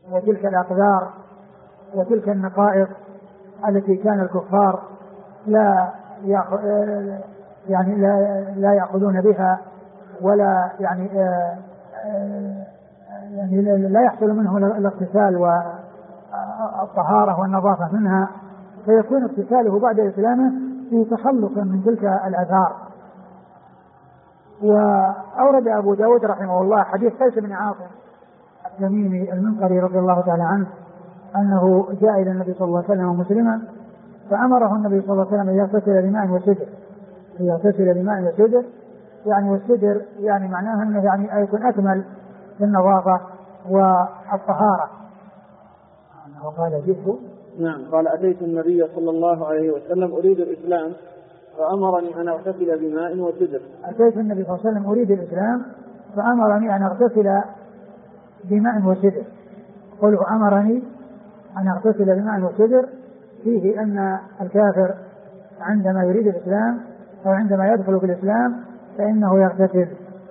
وتلك الأقدار وتلك النقائص التي كان الكفار لا يأخذون بها ولا يعني لا يحصل منه الاغتسال والطهارة والنظافة منها، فيكون اغتساله بعد إسلامه في تخلص من تلك الآثار. وأورد أبو داود رحمه الله حديث قيس بن عاصم التميمي المنقري رضي الله تعالى عنه أنه جاء إلى النبي صلى الله عليه وسلم مسلما فأمره النبي صلى الله عليه وسلم أن يغتسل بماء وسدر، يغتسل بماء وسدر يعني والسدر يعني معناه أنه يعني يكون أكمل في النظافة والطهارة. وقال جئت نعم قال أتيت النبي صلى الله عليه وسلم أريد الإسلام فأمرني أن أغتسل بماء وسدر. أتيت النبي صلى الله عليه وسلم أريد الإسلام فأمرني أن أغتسل بماء وسدر. قوله أمرني أن أغتسل بماء وسدر فيه أن الكافر عندما يريد الإسلام أو عندما يدخل في الإسلام فإنه يغتسل.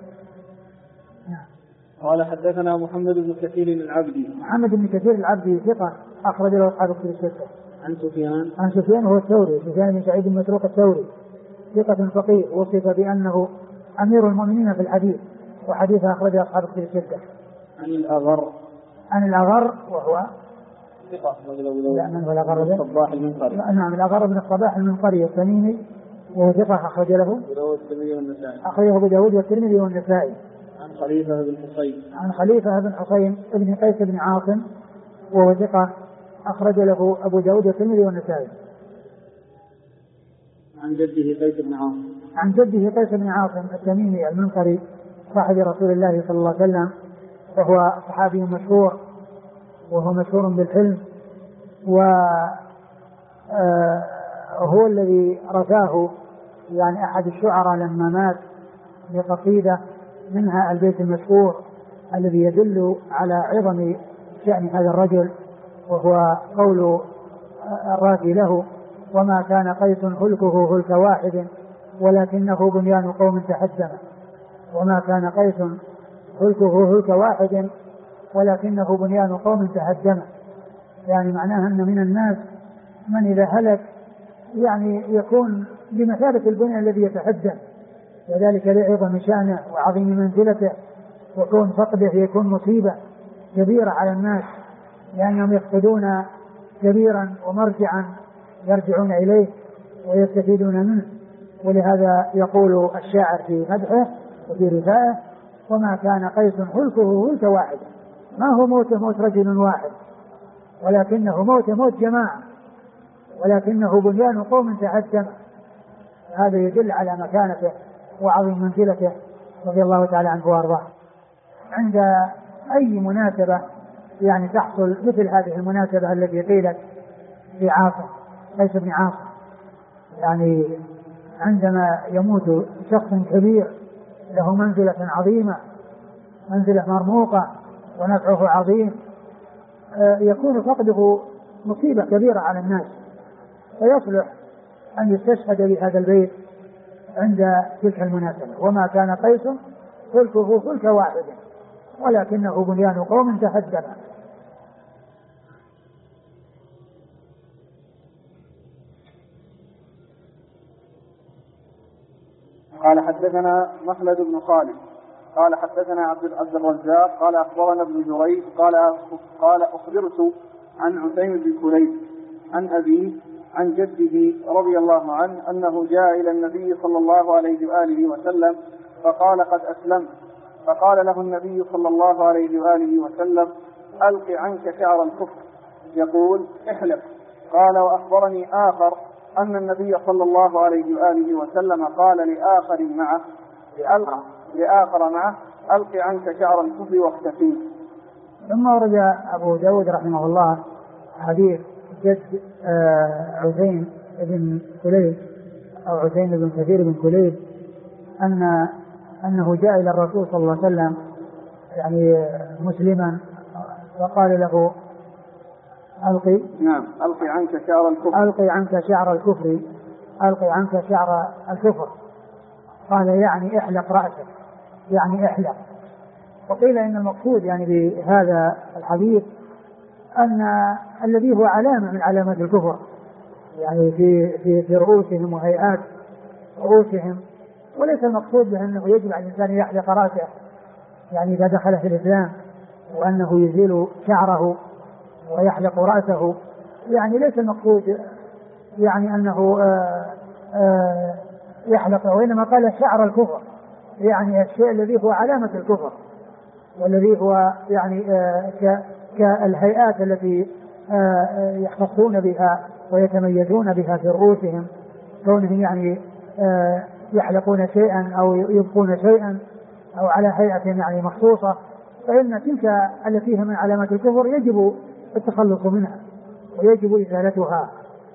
قال حدثنا محمد بن كثير العبدي. محمد بن كثير العبدي ثقة أخرج له أصحاب الكتب الستة. عن سفيان هو الثوري، سفيان بن سعيد المسروق الثوري ثقة فقيه وصف بأنه أمير المؤمنين في الحديث وحديثه أخرج أصحاب الكتب الستة. عن الأغر وهو ثقة من هو الأغر بن الصباح المنقري. نعم الأغر بن الصباح المنقري التميمي وهو ثقة أخرج له أخرجه أبو داود والترمذي والنسائي. عن خليفة بن حسين ابن قيس بن عاصم وهو ثقة أخرج له أبو داود والترمذي والنسائي. عن جده قيس بن عاصم التميمي المنقري صاحب رسول الله صلى الله عليه وسلم وهو صحابي مشهور وهو مشهور بالحلم وهو الذي رثاه يعني أحد الشعراء لما مات بقصيدة منها البيت المشهور الذي يدل على عظم شأن هذا الرجل وهو قول الراثي له وما كان قيس خلقه خلق واحد ولكنه بنيان قوم تهدم. وما كان قيس خلقه خلق واحد ولكنه بنيان قوم تهدم، يعني معناها أن من الناس من إذا هلك يعني يكون بمثابة البنيان الذي يتهدم، وذلك لعظم شأنه وعظيم منزلته وكون فقده يكون مصيبة كبيرة على الناس لأنهم يفقدون كبيرا ومرجعا يرجعون إليه ويستفيدون منه. ولهذا يقول الشاعر في مدحه وفي رثائه وما كان قيس خلقه خلق واحد، ما هو موت رجل واحد ولكنه موت جماعة ولكنه بنيان قوم تهدم. هذا يدل على مكانته وعظيم منزلته رضي الله تعالى عنه وارضاه. عند أي مناسبة يعني تحصل مثل هذه المناسبة التي قيلت في قيس بن عاصم، يعني عندما يموت شخص كبير له منزلة عظيمة منزلة مرموقة ونفعه عظيم يكون فقده مصيبة كبيرة على الناس، فيصلح أن يستشهد بهذا البيت عند تلك المناسبة. وما كان قيس خلقه خلق واحد ولكنه بنيان قوم تهدم. قال حدثنا مخلد بن خالد قال حدثنا عبد الرزاق قال أخبرنا ابن جريج قال أخبرت عن عتيم بن كليب عن أبيه عن جده رضي الله عنه أنه جاء إلى النبي صلى الله عليه وآله وسلم فقال قد أسلمت، فقال له النبي صلى الله عليه وآله وسلم ألق عنك شعر الكفر يقول احلق. قال وأخبرني آخر أن النبي صلى الله عليه وآله وسلم قال لآخر معه ألق عنك شعر الكفر واختفيه. ثم ورد أبو داود رحمه الله حديث جد عتيم بن كليب أو عتيم بن كثير بن كليب أنه جاء إلى الرسول صلى الله عليه وسلم يعني مسلما وقال له ألقي عنك شعر الكفر ألقي عنك شعر الكفر. قال يعني احلق رأسك، يعني احلق. وقيل إن المقصود يعني بهذا الحديث أن الذي هو علامة من علامات الكفر يعني في رؤوسهم وهيئات رؤوسهم، وليس المقصود بأنه يجب على الإنسان يحلق رأسه يعني إذا دخل في الإسلام، وأنه يزيل شعره ويحلق رأسه، يعني ليس المقصود يعني أنه يحلق، وإنما قال شعر الكفر، يعني الشيء الذي هو علامة الكفر، والذي هو يعني كالهيئات التي يختصون بها ويتميزون بها في رؤوسهم، كونهم يعني يحلقون شيئا أو يبقون شيئا أو على هيئة يعني مخصوصة، فإن تلك التي هي من علامات الكفر يجب التخلص منها ويجب إزالتها.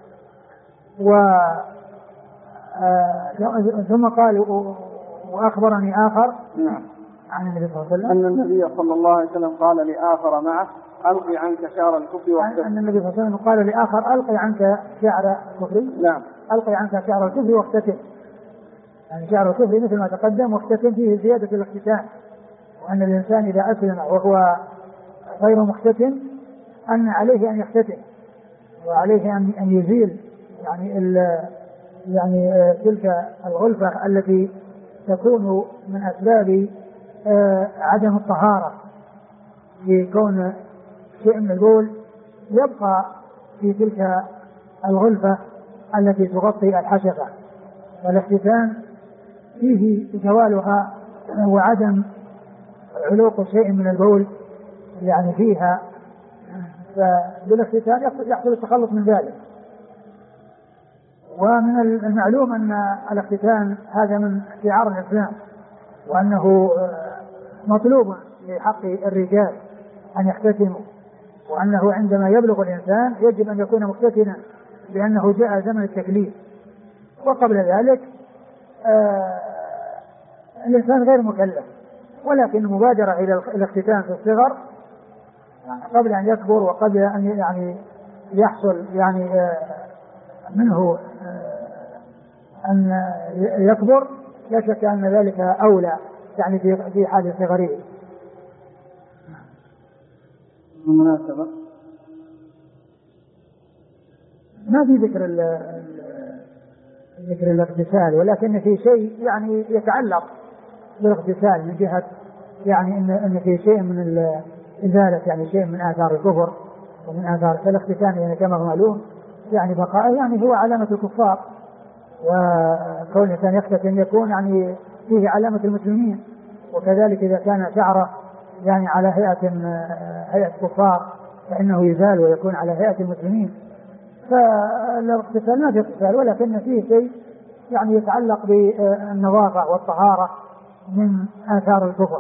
ثم قال وأخبرني آخر عن النبي صلى الله عليه وسلم أن النبي صلى الله عليه وسلم قال لآخر معه ألقي عنك شعر الكفر واختفي. أن النبي صلى الله عليه وسلم قال لآخر ألقي عنك شعر الكفر. نعم. ألقي عنك شعر الكفر واختتم، يعني شعر الكفر مثل ما تقدم، واختتم فيه زيادة الاختتام، وأن الإنسان إذا أسلم وهو غير مختتم أن عليه أن يختتم، وعليه أن يزيل يعني تلك الغلفة التي تكون من أسباب عدم الطهارة، في كون شيء من البول يبقى في تلك الغلفة التي تغطي الحشفة، والاختتان فيه زوالها وعدم علوق شيء من البول يعني فيها، فبالاختتان يحصل التخلص من ذلك. ومن المعلوم أن الاختتان هذا من شعار الإسلام، وأنه مطلوب لحق الرجال أن يختتنوا، وأنه عندما يبلغ الإنسان يجب أن يكون مختتنا، لأنه جاء زمن التكليف، وقبل ذلك الإنسان غير مكلف، ولكن المبادرة إلى الاختتان في الصغر قبل أن يكبر وقبل أن يعني يحصل يعني منه أن يكبر، لا شك أن ذلك أولى يعني في حال صغره. بالمناسبة ما في ذكر الاغتسال، ولكن في شيء يعني يتعلق بالاغتسال من جهة يعني إن في شيء من الإزالة، يعني شيء من آثار الكفر ومن آثار الاغتسال، يعني كما هو معلوم يعني بقاء يعني هو علامة الكفار، وكون الإنسان يختتن يكون يعني فيه علامة المسلمين، وكذلك إذا كان شعره يعني على هيئة كفار فإنه يزال ويكون على هيئة المسلمين. فالاغتسال ما في اغتسال، ولكن فيه شيء يعني يتعلق بالنظافة والطهارة من آثار الكفر.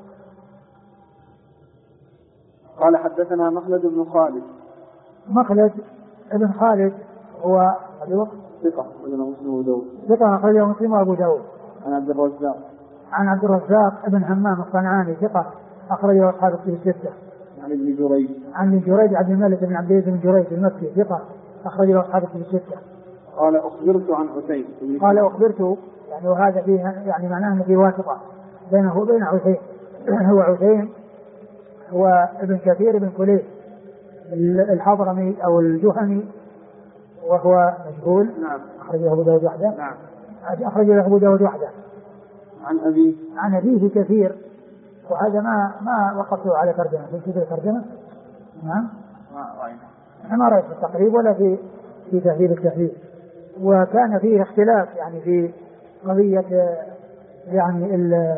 قال حدثنا مخلد بن خالد. مخلد بن خالد هو ثقة أخرجه مسلم وأبو داود. ثقة أخرجه مسلم وأبو داود. عن عبد الرزاق بن همام الصنعاني ثقة أخرجه أصحاب الكتب الستة. عن ابن جريج عبد الملك بن عبد العزيز بن جريج المكي ثقة أخرجه أصحاب الكتب الستة. قال أخبرت عن عتيم. قال أخبرت يعني، وهذا فيه يعني معناه أنه في واسطة بينه وبين عتيم. هو عتيم هو ابن كثير بن كليب الحضرمي أو الجهني، وهو مجهول. نعم. أخرجه أبو داود وحده. نعم. أخرجه أبو داود وحده. عن أبيه كثير، وهذا ما وقفته على ترجمة في كتاب الترجمة. نعم. ما رأيت في التقريب ولا في تهذيب التهذيب. وكان فيه اختلاف يعني في قضية يعني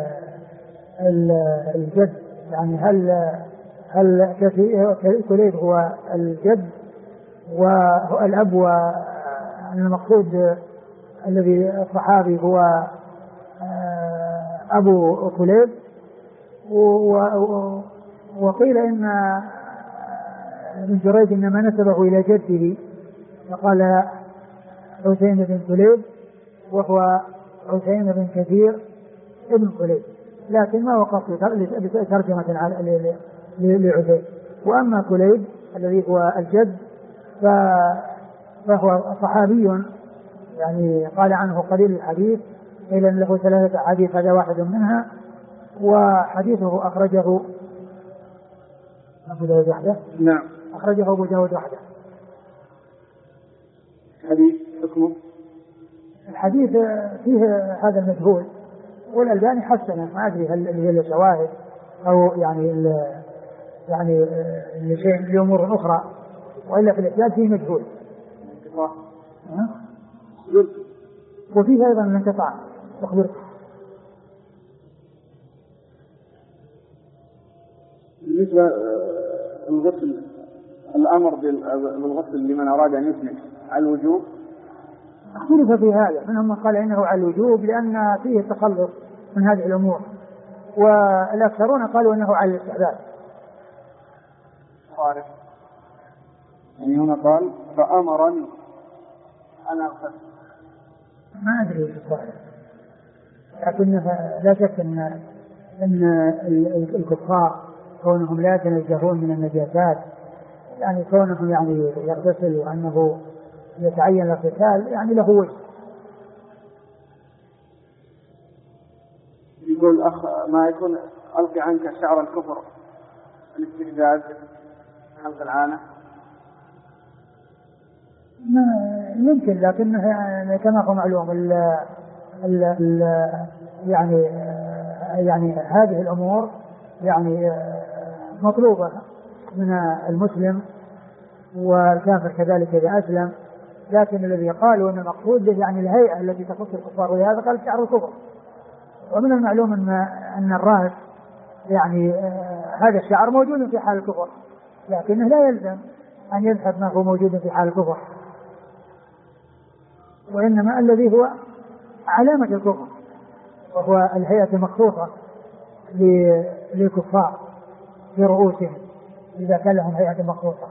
الجد، يعني هل كليب هو الجد والأب، والمقصود الذي الصحابي هو أبو كليب، وقيل إن ابن جريج إنما نسبه إلى جده فقال عثيم بن كليب، وهو عثيم بن كثير ابن كليب، لكن ما وقف ترجمة لعثيم. وأما كليب الذي هو الجد فهو صحابي يعني قال عنه قليل الحديث، إلا له 3 أحاديث هذا واحد منها، وحديثه أخرجه أبو داود وحده. نعم. أخرجه أبو داود وحده. حديث حكمه؟ الحديث فيه هذا المجهول، والألباني حسنه، ما أدري هل هي شواهد أو يعني لشيء لأمور أخرى، وإلا في الإسناد فيه مجهول. وفيه أيضا الانقطاع. أخبرك بالنسبة الغسل، الأمر بالغسل لمن أراد أن يسلم على الوجوب، اختلف في هذا، منهم من قال إنه على الوجوب لأن فيه التخلص من هذه الأمور، والأكثرون قالوا إنه على الاستحباب. يعني هنا قال فأمرني أنا أغسل، ما أدري في الصحيح، لكن لا شك أن الكفار كونهم لا يتنزهون من النجاسات، يعني كونهم يعني يغتسل وأنه يتعين الاغتسال يعني له وجه. يقول أخ ما يكون ألقي عنك شعر الكفر الاستفزاز حلق العانة، يمكن، لكن كما هو معلوم يعني هذه الأمور يعني مطلوبة من المسلم والكافر كذلك إذا أسلم، لكن الذي قالوا أن المقصود به يعني الهيئة التي تخص الكفار، ولهذا قال شعر الكفر. ومن المعلوم أن الرأس يعني هذا الشعر موجود في حال الكفر، لكنه لا يلزم أن يذهب ما هو موجود في حال الكفر، وإنما الذي هو علامة الكفر وهو الهيئة المخصوصة للكفار في رؤوسهم إذا كان لهم هيئة مخصوصة.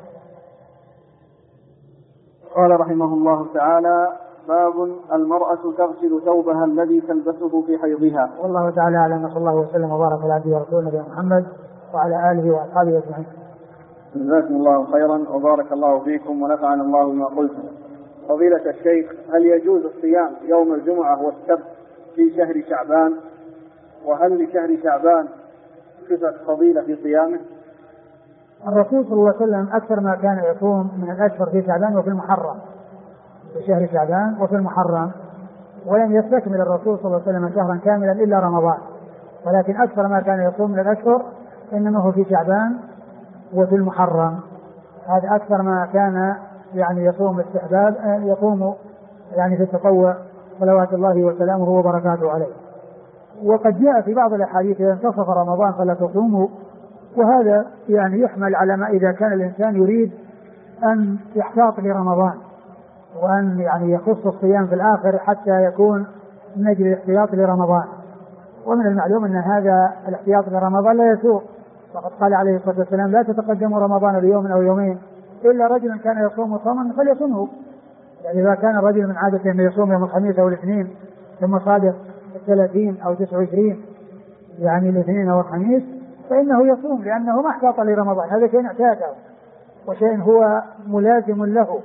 قال رحمه الله تعالى: باب المرأة تغسل ثوبها الذي تلبسه في حيضها. والله تعالى أعلم، صلى الله وسلم وبارك على عبده ورسوله نبينا محمد وعلى آله وأصحابه أجمعين. جزاكم الله خيرا وبارك الله فيكم ونفعنا الله بما قلتم. فضيلة الشيخ، هل يجوز الصيام يوم الجمعة والسبت في شهر شعبان؟ وهل لشهر شعبان صفة فضيلة في صيامه؟ الرسول صلى الله عليه وسلم أكثر ما كان يصوم من الأشهر في شعبان وفي المحرم، في شهر شعبان وفي المحرم، ولم يستكمل الرسول صلى الله عليه وسلم شهرا كاملا إلا رمضان، ولكن أكثر ما كان يصوم من الأشهر إنما هو في شعبان وفي المحرم. هذا أكثر ما كان يعني يصوم استحباب، يقوم يعني في التطوع صلوات الله وسلامه وبركاته عليه. وقد جاء في بعض الأحاديث إذا انتصف رمضان فلا تصوموا، وهذا يعني يحمل على ما إذا كان الإنسان يريد أن يحتاط لرمضان وأن يعني يخص الصيام في الآخر حتى يكون من أجل الاحتياط لرمضان. ومن المعلوم أن هذا الاحتياط لرمضان لا يسوق، وقد قال عليه الصلاة والسلام: لا تتقدموا رمضان بيوم أو يومين إلا رجلا كان يصوم صوما فليصومه. يعني إذا كان الرجل من عادة أن يصوم يوم الخميس أو الاثنين ثم صادق 30 أو 29 يعني الاثنين أو الخميس فإنه يصوم، لأنه ما احتاط لرمضان، هذا شيء اعتاده وشيء هو ملازم له.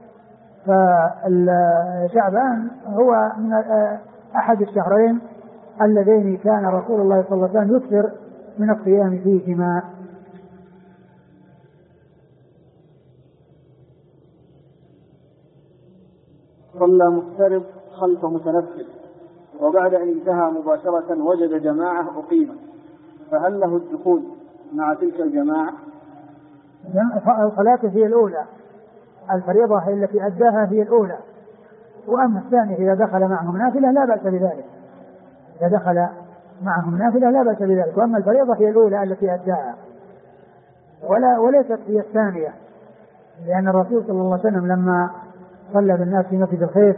فشعبان هو من أحد الشهرين اللذين كان رسول الله صلى الله عليه وسلم يكثر من الصيام فيهما. صلى مفترض خلف متنفل وبعد أن انتهى مباشرة وجد جماعة أقيمت، فهل له الدخول مع تلك الجماعة؟ صلاته هي الأولى، الفريضة هي التي أداها هي الأولى، وأما الثانية إذا دخل معهم نافلة لا بأس بذلك، إذا دخل معهم نافلة لا بأس بذلك، وأما الفريضة هي الأولى التي أداها وليست هي الثانية، لأن الرسول صلى الله عليه وسلم لما صلى بالناس في مسجد الخيف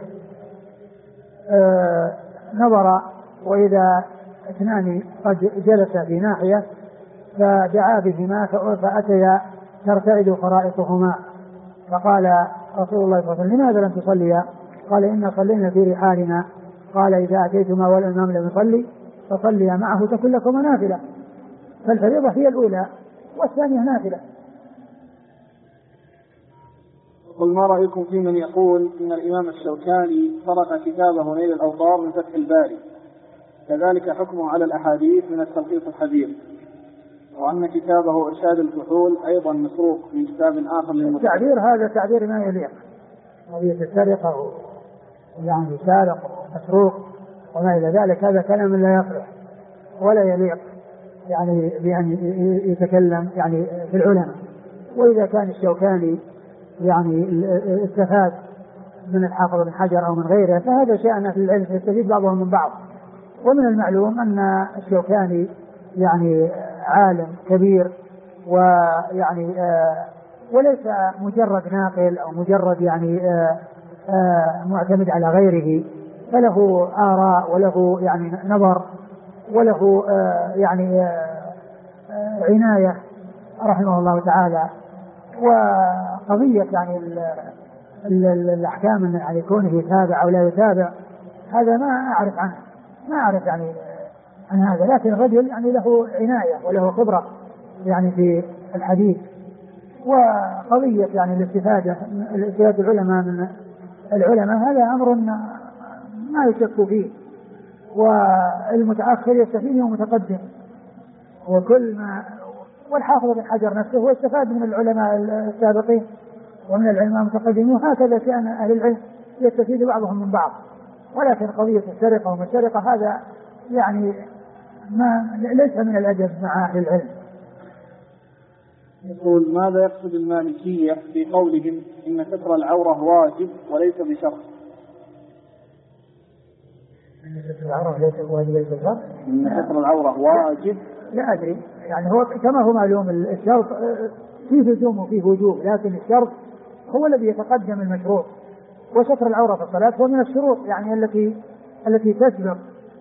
نظر وإذا اثنان قد جلس في ناحية فدعا بهما فأتيا ترتعد خرائطهما، فقال رسول الله صلى الله عليه وسلم: لماذا لم تصليا؟ قال: إنا صلينا في رحالنا. قال: إذا أتيتما والإمام لم يصلي فصليا معه تكن لكما نافلة. فالفريضة هي الأولى والثانية نافلة. قل ما رأيكم في من يقول إن الإمام الشوكاني ترك كتابه نيل الأوطار من فتح الباري، كذلك حكمه على الأحاديث من التلخيص الحديث؟ وأن كتابه إرشاد الفحول أيضا مسروق في كتاب آخر للمسروق. التعبير هذا تعبير ما يليق، قضية السرقة يعني سارق مسروق وما إلى ذلك، هذا كلام لا يصلح ولا يليق يعني بأن يتكلم يعني في العلماء. وإذا كان الشوكاني يعني استفاد من الحافظ بن حجر أو من غيره فهذا شأن أهل العلم يستفيد بعضهم من بعض. ومن المعلوم أن الشوكاني يعني عالم كبير ويعني وليس مجرد ناقل أو مجرد يعني معتمد على غيره، فله آراء وله يعني نظر وله يعني عناية رحمه الله تعالى. وقضية يعني الأحكام يعني كونه يتابع أو لا يتابع هذا ما أعرف عنه، ما أعرف يعني عن هذا، لكن الرجل يعني له عناية وله خبرة يعني في الحديث. وقضية يعني الاستفادة العلماء من العلماء هذا أمر ما يشك فيه، والمتأخر يستفيد من المتقدم، وكل ما والحافظ بن حجر نفسه هو استفاد من العلماء السابقين ومن العلماء المتقدمين، وهكذا شأن أهل العلم يستفيد بعضهم من بعض. ولكن قضية السرقة وما السرقة هذا يعني ما ليس من الأدب مع أهل العلم. يقول ماذا يقصد المالكية في قولهم إن ستر العورة واجب وليس بشرط؟ إن ستر العورة ليس واجب وليس بشرط؟ إن ستر العورة واجب لا أدري، يعني هو كما هو معلوم الشرط فيه لزوم وفيه وجوب، لكن الشرط هو الذي يتقدم المشروط، وستر العورة في الصلاة هو من الشروط يعني التي تسبق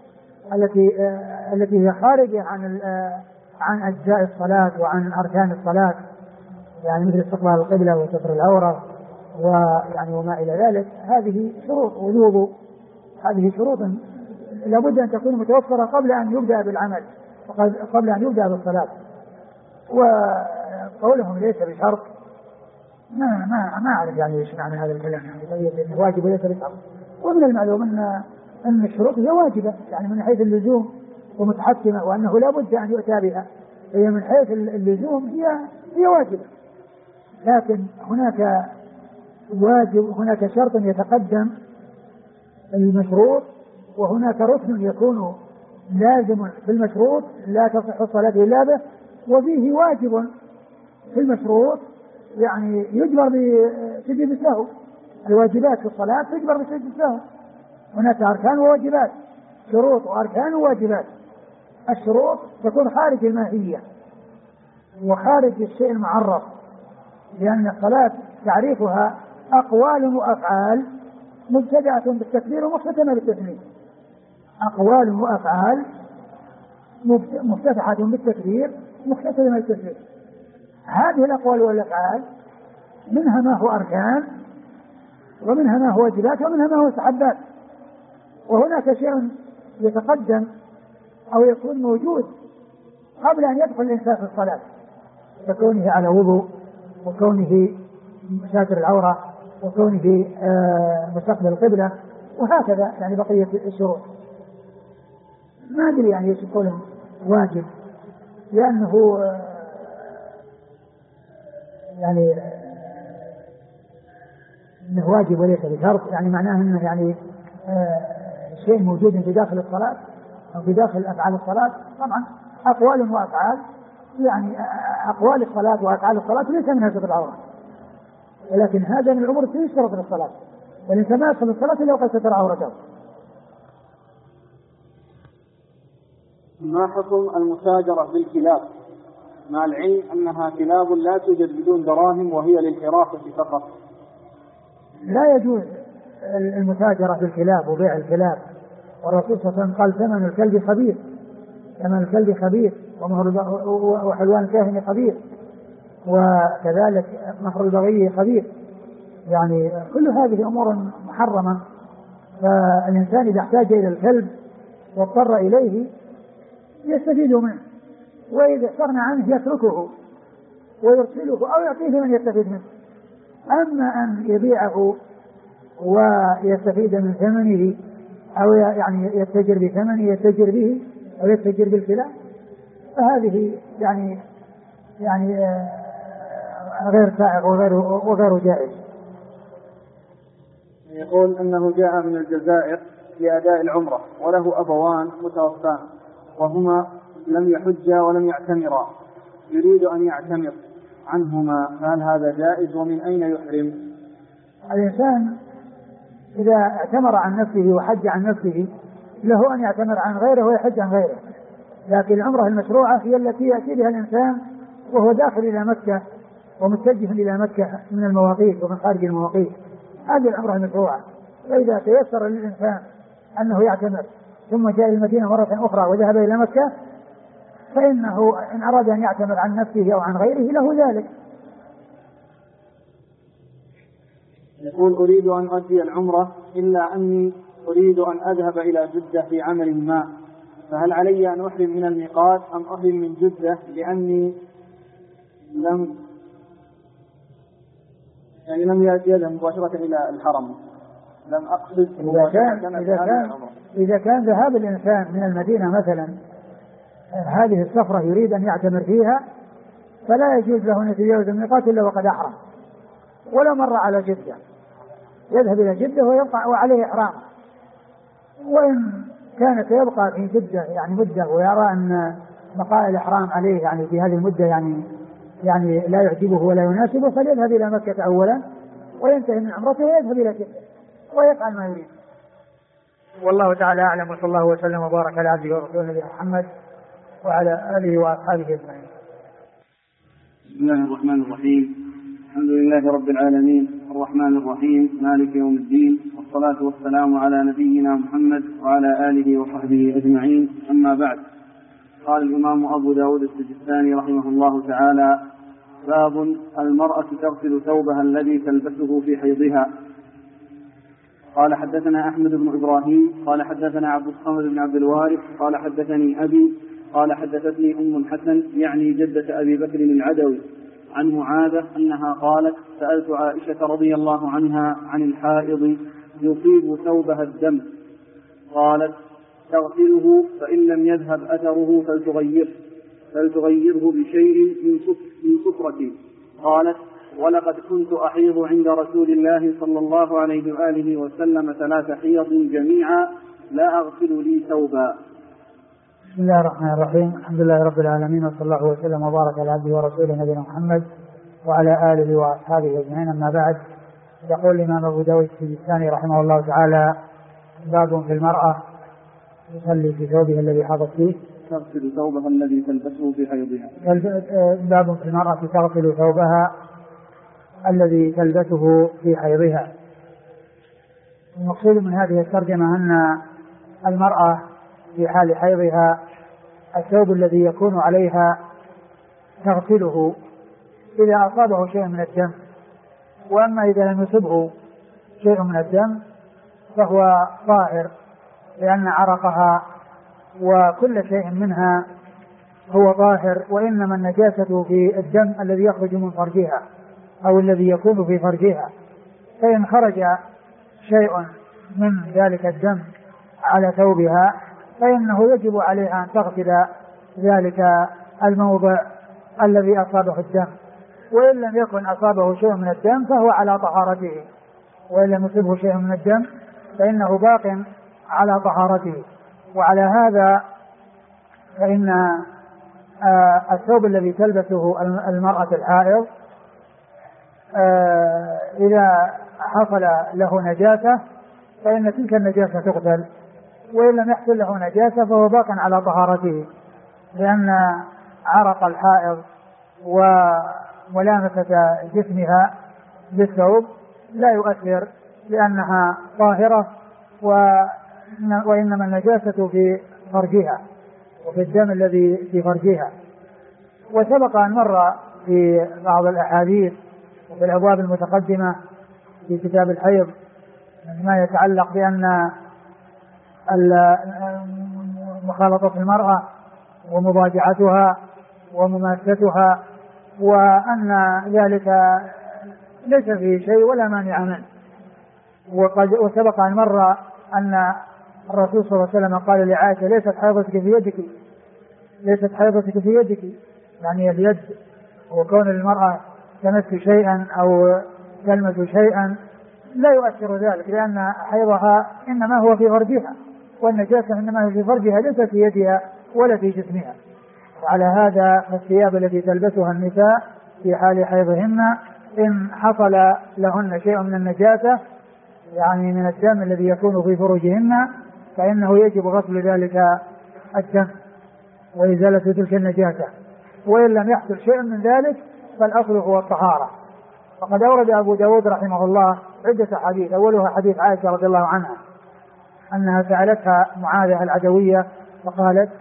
التي هي خارجة عن أجزاء الصلاة وعن أركان الصلاة، يعني مثل استقبال القبلة وستر العورة ويعني وما إلى ذلك. هذه شروط وجوب، هذه شروط لابد أن تكون متوفرة قبل أن يبدأ بالعمل قبل أن يبدأ بالصلاة. وقولهم ليس بشرط ما أعرف يعني إيش معنى هذا الكلام، يعني واجب وليس بشرط. ومن المعلوم أن الشروط هي واجبة يعني من حيث اللزوم ومتحتمة، وأنه لا بد أن يؤتى بها، هي من حيث اللزوم هي واجبة، لكن هناك واجب، هناك شرط يتقدم المشروط، وهناك ركن يكون لازم في المشروط لا تصح الصلاة إلا به، وفيه واجب في المشروط يعني يجبر بسجود السهو. الواجبات في الصلاة تجبر بسجود السهو. هناك أركان وواجبات، شروط وأركان وواجبات. الشروط تكون خارج الماهية وخارج الشيء المعرف، لأن الصلاة تعريفها أقوال وأفعال مبتدأة بالتكبير ومختتمة بالتسليم. أقوال وأفعال مفتتحة بالتكبير مختتمة بالتسليم. هذه الأقوال والأفعال منها ما هو أركان ومنها ما هو واجبات ومنها ما هو مستحبات. وهناك شيء يتقدم أو يكون موجود قبل أن يدخل الإنسان في الصلاة، ككونه على وضوء، وكونه ساتر العورة، وكونه مستقبل القبلة، وهكذا يعني بقية الشروط. ما أدري يعني ايش يقولون واجب، لأنه يعني انه واجب وليس بشرط، يعني معناه انه يعني شيء موجود في داخل الصلاة او في داخل افعال الصلاة. طبعا اقوال وافعال، يعني اقوال الصلاة وافعال الصلاة ليس منها ستر العورة، ولكن هذا من الامور التي يشترط للصلاة، والانسان ما يدخل الصلاة الا وقد ستر عورته. ما حكم المتاجرة بالكلاب مع العلم أنها كلاب لا توجد بدون دراهم وهي للحراسة فقط؟ لا يجوز المتاجرة بالكلاب وبيع الكلاب، والرسول صلى الله عليه وسلم قال ثمن الكلب خبيث، ثمن الكلب خبيث وحلوان الكاهن خبيث، وكذلك مهر البغي خبيث، يعني كل هذه أمور محرمة. فالإنسان إذا احتاج إلى الكلب واضطر إليه يستفيد منه، وإذا استغنى عنه يتركه ويرسله أو يعطيه من يستفيد منه. أما أن يبيعه ويستفيد من ثمنه أو يعني يتجر بثمنه يتجر به أو يتجر بالكلاب، فهذه غير سائغ وغير جائز. يقول أنه جاء من الجزائر لأداء العمرة وله أبوان متوفان وهما لم يحجا ولم يعتمرا، يريد أن يعتمر عنهما، فهل هذا جائز ومن أين يحرم؟ الإنسان إذا اعتمر عن نفسه وحج عن نفسه له أن يعتمر عن غيره ويحج عن غيره، لكن العمرة المشروعة هي التي يأتي بها الإنسان وهو داخل إلى مكة ومتجه إلى مكة من المواقيت ومن خارج المواقيت، هذه العمرة المشروعة. فإذا تيسر للإنسان أنه يعتمر ثم جاء المدينة مرة أخرى وذهب إلى مكة فإنه إن أراد أن يعتمر عن نفسه أو عن غيره له ذلك. يقول أريد أن أؤدي العمرة إلا أني أريد أن أذهب إلى جدة في عمل ما، فهل علي أن أحرم من الميقات أم أحرم من جدة لأني لم يذهب مباشرة إلى الحرم، لم أقصد إذا كان ذهاب الإنسان من المدينة مثلا هذه السفرة يريد أن يعتمر فيها فلا يجوز له أن يتجاوز الميقات إلا وقد أحرم، ولا مر على جدة يذهب إلى جدة ويبقى وعليه إحرام. وإن كان سيبقى في جدة مدة ويرى أن بقاء الإحرام عليه في هذه المدة لا يعجبه ولا يناسبه فليذهب إلى مكة أولا وينتهي من عمرته ويذهب إلى جدة ويفعل ما يريد. والله تعالى أعلم، وصلى الله وسلم وبارك على عبده ورسوله محمد وعلى آله وأصحابه أجمعين. بسم الله الرحمن الرحيم، الحمد لله رب العالمين الرحمن الرحيم مالك يوم الدين، والصلاة والسلام على نبينا محمد وعلى آله وصحبه أجمعين، أما بعد. قال الإمام أبو داود السجستاني رحمه الله تعالى: باب المرأة تغسل ثوبها الذي تلبسه في حيضها. قال حدثنا أحمد بن إبراهيم قال حدثنا عبد الصمد بن عبد الوارث قال حدثني أبي قال حدثتني أم الحسن يعني جدة أبي بكر العدوي عن معاذة أنها قالت: سألت عائشة رضي الله عنها عن الحائض يصيب ثوبها الدم، قالت: تغسله فإن لم يذهب أثره فلتغيره بشيء من صفرة. قالت: ولقد كنت أحيض عند رسول الله صلى الله عليه وآله وسلم 3 حيض جميعا لا أغسل لي ثوبا. بسم الله الرحمن الرحيم، الحمد لله رب العالمين، وصلى الله وسلم وبارك على عبده ورسوله نبينا محمد وعلى آله وأصحابه أجمعين، أما بعد. يقول الإمام أبو داود السجستاني رحمه الله تعالى: باب في المرأة تصلي في ثوبها الذي حاضت فيه تغسل ثوبها الذي تلبسه في حيضها. باب في المرأة تغسل ثوبها الذي تلبسه في حيضها. المقصود من هذه الترجمة أن المرأة في حال حيضها الثوب الذي يكون عليها تغسله إذا أصابه شيء من الدم، وأما إذا لم يصبه شيء من الدم فهو طاهر، لأن عرقها وكل شيء منها هو طاهر، وإنما النجاسة في الدم الذي يخرج من فرجها أو الذي يكون في فرجها، فإن خرج شيء من ذلك الدم على ثوبها فإنه يجب عليها أن تغسل ذلك الموضع الذي أصابه الدم، وإن لم يكن أصابه شيء من الدم فهو على طهارته، وإن لم يصبه شيء من الدم فإنه باق على طهارته. وعلى هذا فإن الثوب الذي تلبسه المرأة الحائض إذا حصل له نجاسة فإن تلك النجاسة تغسل، وإن لم يحصل له نجاسة فهو باق على طهارته، لأن عرق الحائض وملامسة جسمها بالثوب لا يؤثر لأنها طاهرة، وإنما النجاسة في فرجها وفي الدم الذي في فرجها. وسبق أن مر في بعض الأحاديث وفي الأبواب المتقدمة في كتاب الحيض ما يتعلق بأن مخالطة المرأة ومضاجعتها ومماستها وأن ذلك ليس فيه شيء ولا مانع منه. وسبق أن مر أن الرسول صلى الله عليه وسلم قال لعائشة: ليست حيضتك في يدك، ليست حيضتك في يدك، يعني اليد وكون المرأة تمس شيئا أو تلمس شيئا لا يؤثر ذلك، لأن حيضها إنما هو في فرجها، والنجاسة إنما هي في فرجها ليس في يدها ولا في جسمها. وعلى هذا فالثياب التي تلبسها النساء في حال حيضهن إن حصل لهن شيء من النجاسة يعني من الدم الذي يكون في فرجهن فإنه يجب غسل ذلك الدم وإزالة تلك النجاسة، وإن لم يحصل شيء من ذلك فالأصل هو الطهارة. وقد أورد أبو داود رحمه الله عدة حديث، أولها حديث عائشة رضي الله عنها أنها سألتها معاذة العدوية فقالت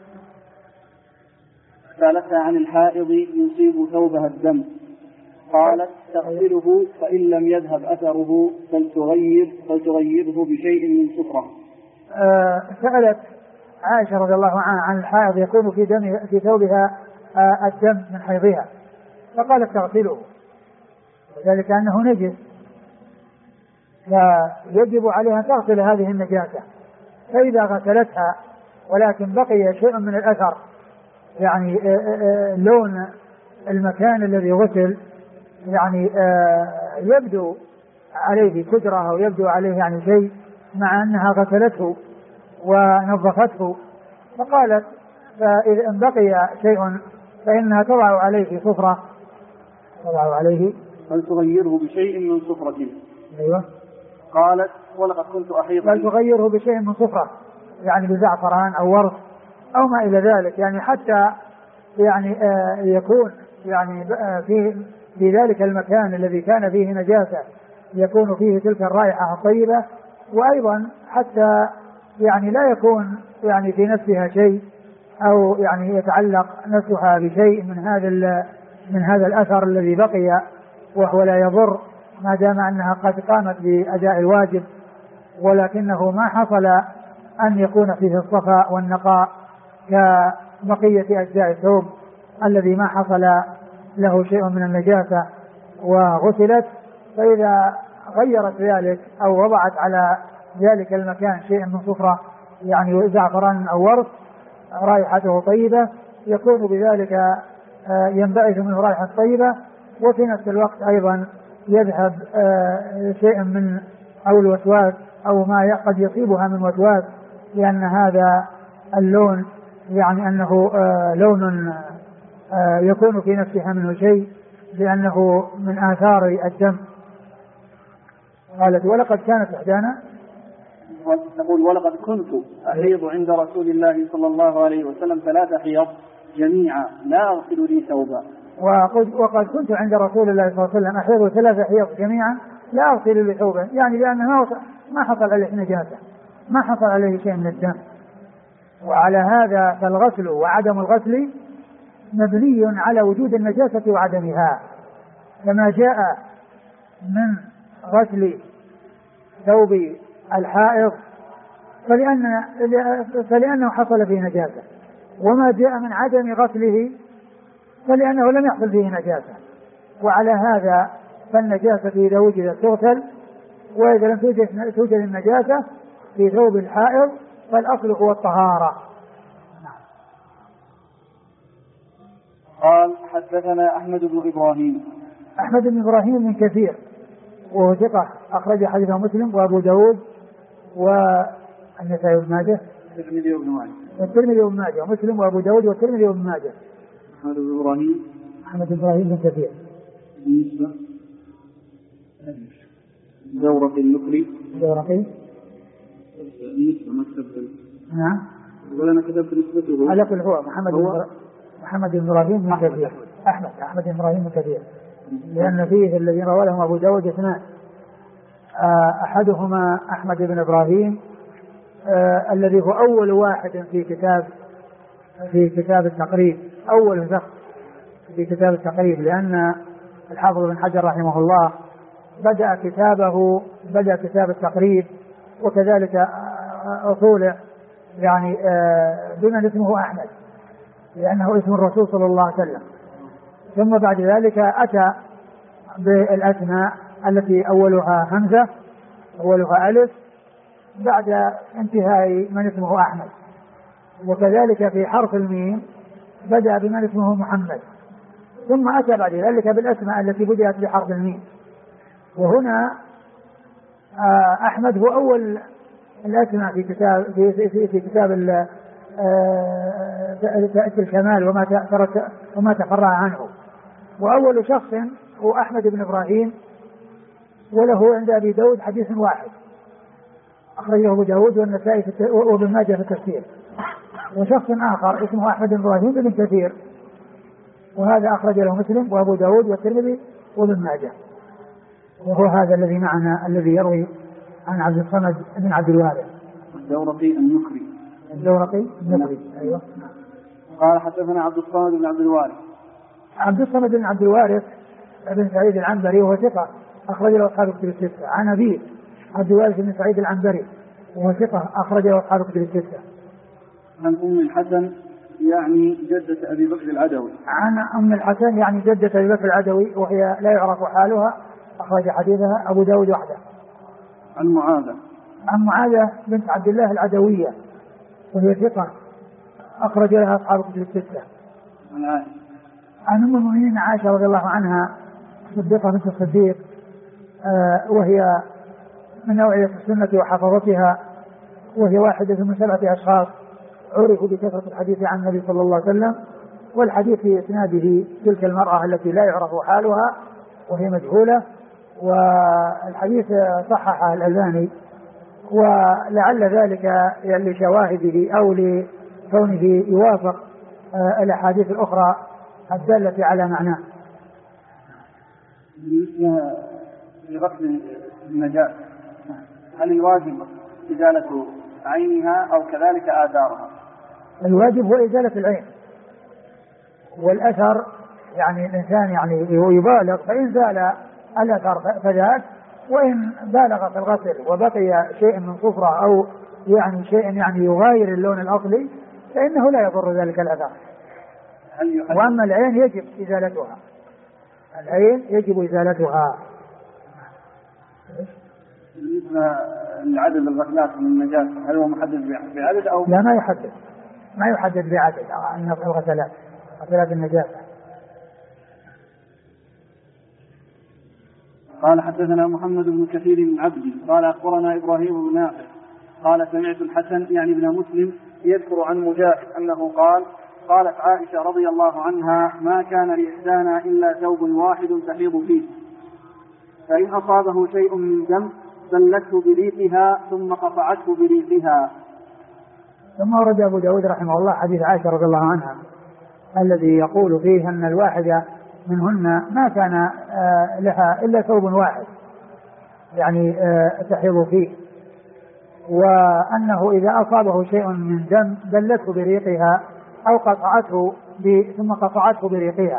سألتها عن الحائض يصيب ثوبها الدم، قالت تغسله فإن لم يذهب أثره فلتغيره بشيء من صفرة. سألت عائشة رضي الله عنها عن الحائض يكون في ثوبها الدم من حيضها، فقالت تغسله وذلك أنه نجس، فيجب عليها تغسل هذه النجاسة. فإذا غسلتها ولكن بقي شيء من الأثر يعني لون المكان الذي غسل يعني يبدو عليه كدرة أو يبدو عليه يعني شيء مع أنها غسلته ونظفته، فقالت فإذا ان بقي شيء فإنها تضع عليه صفرة، تضع عليه فلتغيره بشيء من صفرة. أيوة. قالت ولقد كنت أحيض فلتغيره بشيء من صفرة يعني بزعفران أو ورد أو ما إلى ذلك، يعني حتى يعني يكون يعني في ذلك المكان الذي كان فيه نجاسة يكون فيه تلك الرائحة الطيبة، وأيضا حتى يعني لا يكون يعني في نفسها شيء أو يعني يتعلق نفسها بشيء من هذا الأثر الذي بقي، وهو لا يضر ما دام أنها قد قامت بأداء الواجب، ولكنه ما حصل أن يكون فيه الصفاء والنقاء كبقية أجزاء الثوب الذي ما حصل له شيء من النجاسة وغسلت. فإذا غيرت ذلك أو وضعت على ذلك المكان شيء من صفرة يعني زعفران أو ورد رائحته طيبة يكون بذلك ينبعث منه رائحة طيبة، وفي نفس الوقت أيضا يذهب شيء من أو الوسواس أو ما قد يصيبها من وسواس، لأن هذا اللون يعني أنه لون يكون في نفسها منه شيء لأنه من آثار الدم. قالت ولقد كانت إحدانا تقول ولقد كنت أحيض عند رسول الله صلى الله عليه وسلم 3 حيض جميعا لا أغسل لي ثوبا. وقد كنت عند رسول الله صلى الله عليه وسلم أحيض 3 حيض جميعا لا أغسل لي ثوبا، يعني لأنه ما حصل عليه نجاسة، ما حصل عليه شيء من الدم. وعلى هذا فالغسل وعدم الغسل مبني على وجود النجاسة وعدمها، كما جاء من غسل ثوب الحائض فلأنه حصل فيه نجاسة، وما جاء من عدم غسله فلأنه لم يحصل فيه نجاسة. وعلى هذا فالنجاسة إذا وجدت تغسل، وإذا لم توجد النجاسة في ثوب الحائض فالأصل هو الطهارة. قال حدثنا أحمد بن إبراهيم. أحمد بن إبراهيم بن كثير وهو ثقة أخرج حديثه مسلم وأبو داود والنسائي بن ماجه والترمذي وابن ماجه ومسلم وأبو داود والترمذي وابن ماجه. أحمد بن إبراهيم بن كثير بالنسبة زورق النخلي بالنسبة ما كتبت. نعم ولا كتبت نسبته على كل هو محمد بن إبراهيم بن كثير أحمد بن إبراهيم بن كثير، لأن فيه الذين روى لهم أبو داود 2 أحدهما أحمد بن إبراهيم الذي هو أول واحد في كتاب التقريب، أول شخص في كتاب التقريب، لأن الحافظ بن حجر رحمه الله بدأ كتاب التقريب وكذلك أصوله يعني دون اسمه أحمد لأنه اسم الرسول صلى الله عليه وسلم، ثم بعد ذلك أتى بالأسماء التي أولها همزة أولها ألف بعد انتهاء من اسمه أحمد، وكذلك في حرف الميم بدأ بمن اسمه محمد، ثم أتى بعد ذلك بالأسماء التي بدأت بحرف الميم. وهنا أحمد هو أول الأسماء في كتاب الكمال وما تفرع عنه. وأول شخص هو أحمد بن إبراهيم، وله عند أبي داود حديث واحد أخرجه أبو داود والنسائي وابن ماجه في التفسير. وشخص آخر اسمه أحمد بن إبراهيم بن كثير، وهذا أخرج له مسلم وأبو داود والترمذي وابن ماجه. وهو هذا الذي معنا الذي يروي عن عبد الصمد بن عبد الوارث الدورقي النكري. أيوه. قال حدثنا عبد الصمد بن عبد الوارث. عبد الصمد بن عبد الوارث بن سعيد العنبري وهو ثقة أخرج له أصحاب الكتب الستة. عن أبيه عبد الوارث بن سعيد العنبري وهو ثقة أخرج له أصحاب الكتب الستة. عن أم الحسن يعني جدة أبي بكر العدوي. عن أم الحسن يعني جدة أبي بكر العدوي وهي لا يعرف حالها، أخرج حديثها أبو داود وحده. عن معاذة بنت عبد الله العدوية وهي ثقة أخرج لها أصحاب الكتب الستة. عن أم المؤمنين عائشة رضي الله عنها صديقة بنت الصديق، وهي من أوعية السنة وحفظتها، وهي واحدة من 7 أشخاص عرفوا بكثرة الحديث عن النبي صلى الله عليه وسلم. والحديث في إسناده تلك المرأة التي لا يعرف حالها وهي مجهولة، والحديث صححه الألباني، ولعل ذلك لشواهده أو لكونه يوافق الأحاديث الأخرى الدالة على معناه. لغسل النجاسة هل الواجب إزالة عينها أو كذلك آثارها؟ الواجب هو إزالة العين، والأثر يعني الإنسان يعني يبالغ فإن زال الأثر فذاك، وإن بالغ في الغسل وبقي شيء من صفرة أو يعني شيء يعني يغاير اللون الأصلي فإنه لا يضر ذلك الأثر. وأما العين يجب إزالتها، العين يجب إزالتها. بالنسبة لعدد الغسلات من النجاسة هل هو محدد بعدد أو لا؟ ما يحدد بعدد غسلات النجاسة. قال حدثنا محمد بن كثير بن عبدي قال أخبرنا إبراهيم بن نافع قال سمعت الحسن يعني ابن مسلم يذكر عن مجاهد أنه قال قالت عائشة رضي الله عنها ما كان لإحدانا إلا ثوب واحد تحيض فيه، فإن أصابه شيء من دم بلته بريقها ثم قطعته بريقها. ثم ورد أبو داود رحمه الله حديث عائشة رضي الله عنها الذي يقول فيه أن الواحدة منهن ما كان لها إلا ثوب واحد يعني تحيض فيه، وأنه إذا أصابه شيء من دم بلته بريقها أو قطعته ثم قطعته بريقها.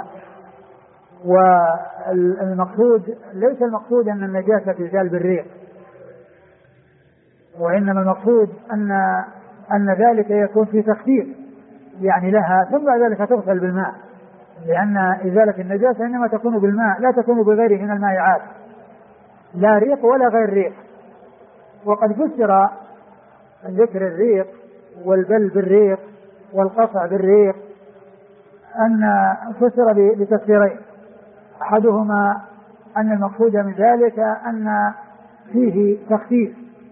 والمقصود ليس المقصود أن النجاسة تزال بالريق، وإنما المقصود أن ذلك يكون في تخفيف يعني لها، ثم بعد ذلك تغسل بالماء، لأن إزالة النجاسة إنما تكون بالماء لا تكون بغيره من المائعات، لا ريق ولا غير ريق. وقد فسر ذكر الريق والبل بالريق والقطع بالريق أن فسر بتفسيرين، أحدهما أن المقصود من ذلك أن فيه تخفيف،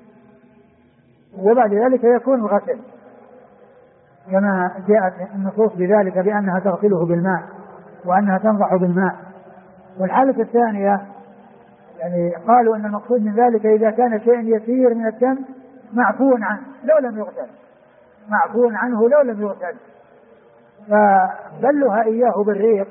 وبعد ذلك يكون الغسل كما جاءت النصوص بذلك بأنها تغسله بالماء وأنها تنضح بالماء. والحالة الثانية يعني قالوا أن المقصود من ذلك إذا كان شيء يسير من الدم معفو عنه لو لم يغسل، معفو عنه لو لم يغسل، فبلها إياه بالريق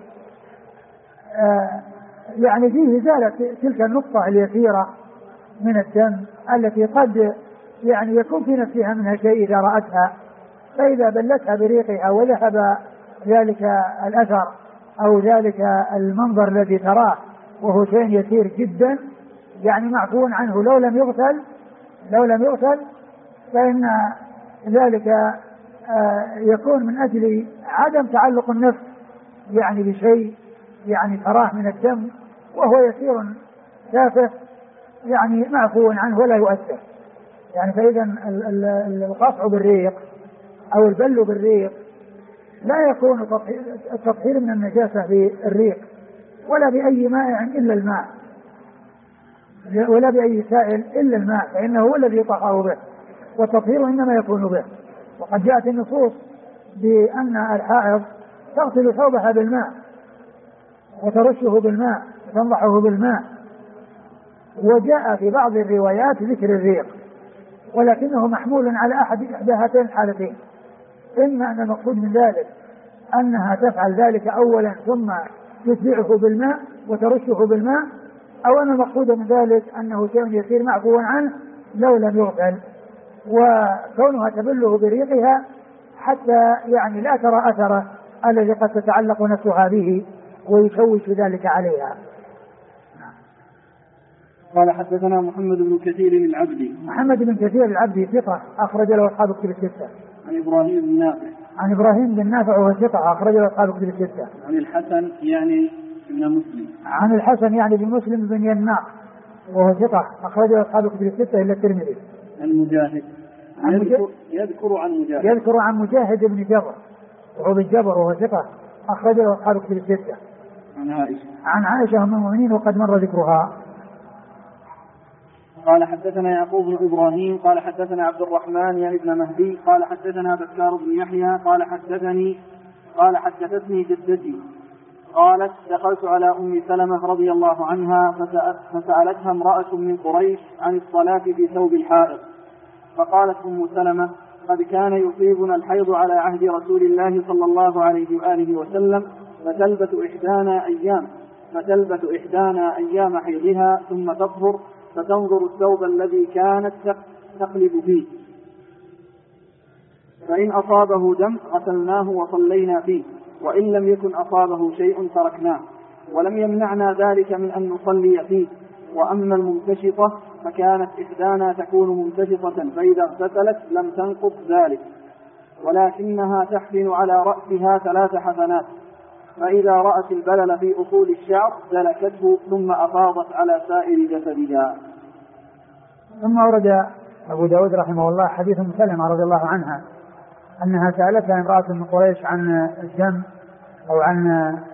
يعني فيه إزالة تلك النقطة اليسيرة من الدم التي قد يعني يكون في نفسها منها شيء إذا رأتها، فإذا بلتها بريقها وذهب ذلك الأثر أو ذلك المنظر الذي تراه وهو شيء يسير جدا يعني معفو عنه لو لم يغسل فإن ذلك يكون من أجل عدم تعلق النفس يعني بشيء يعني تراه من الدم وهو يسير تافه يعني معفو عنه ولا يؤثر. يعني فإذا القطع بالريق أو البل بالريق لا يكون التطهير من النجاسة بالريق ولا بأي مائع إلا الماء، ولا بأي سائل إلا الماء، فإنه هو الذي يطهر به، والتطهير إنما يكون به. وقد جاءت النصوص بأن الحائض تغسل ثوبها بالماء وترشه بالماء وتنضحه بالماء، وجاء في بعض الروايات ذكر الريق، ولكنه محمول على إحدى هاتين الحالتين، إما أن المقصود من ذلك أنها تفعل ذلك أولا ثم تتبعه بالماء وترشه بالماء، أو أن المقصود من ذلك أنه شيء يسير معفو عنه لو لم يغسل، وكونها تبله بريقها حتى يعني لا ترى أثره الذي قد تتعلق نفسها به ويشوش ذلك عليها. قال حدثنا محمد بن كثير العبدي. محمد بن كثير العبدي ثقة أخرج له أصحاب الكتب الستة. عن إبراهيم بن نافع. عن إبراهيم بن نافع وهو ثقة أخرج له أصحاب الكتب الستة. عن الحسن يعني ابن مسلم. عن الحسن يعني بن مسلم بن يناق وهو ثقة أخرج له أصحاب الكتب الستة إلا الترمذي. عن مجاهد. يذكر عن مجاهد بن جبر وهو بن جبر وهو ثقة أخرج له أصحاب الكتب الستة. عن عائشة أم المؤمنين وقد مر ذكرها. قال حدثنا يعقوب بن إبراهيم قال حدثنا عبد الرحمن يعني ابن مهدي قال حدثنا بكار بن يحيى قال حدثتني جدتي قالت دخلت على أم سلمة رضي الله عنها فسألتها امرأة من قريش عن الصلاة في ثوب الحائض، فقالت أم سلمة قد كان يصيبنا الحيض على عهد رسول الله صلى الله عليه وآله وسلم فتلبث إحدانا أيام حيضها ثم تطهر فتنظر الثوب الذي كانت تقلب فيه، فإن أصابه دم غسلناه وصلينا فيه، وإن لم يكن أصابه شيء تركناه، ولم يمنعنا ذلك من أن نصلي فيه. وأما الممتشطة فكانت إحدانا تكون ممتشطة فإذا اغتسلت لم تنقض ذلك، ولكنها تحفن على رأسها 3 حفنات، فإذا رأت البلل في أصول الشعر دلكته ثم أفاضت على سائر جسدها. ثم ورد أبو داود رحمه الله حديث أم سلمة رضي الله عنها أنها سألتها امرأة من قريش عن الدم أو عن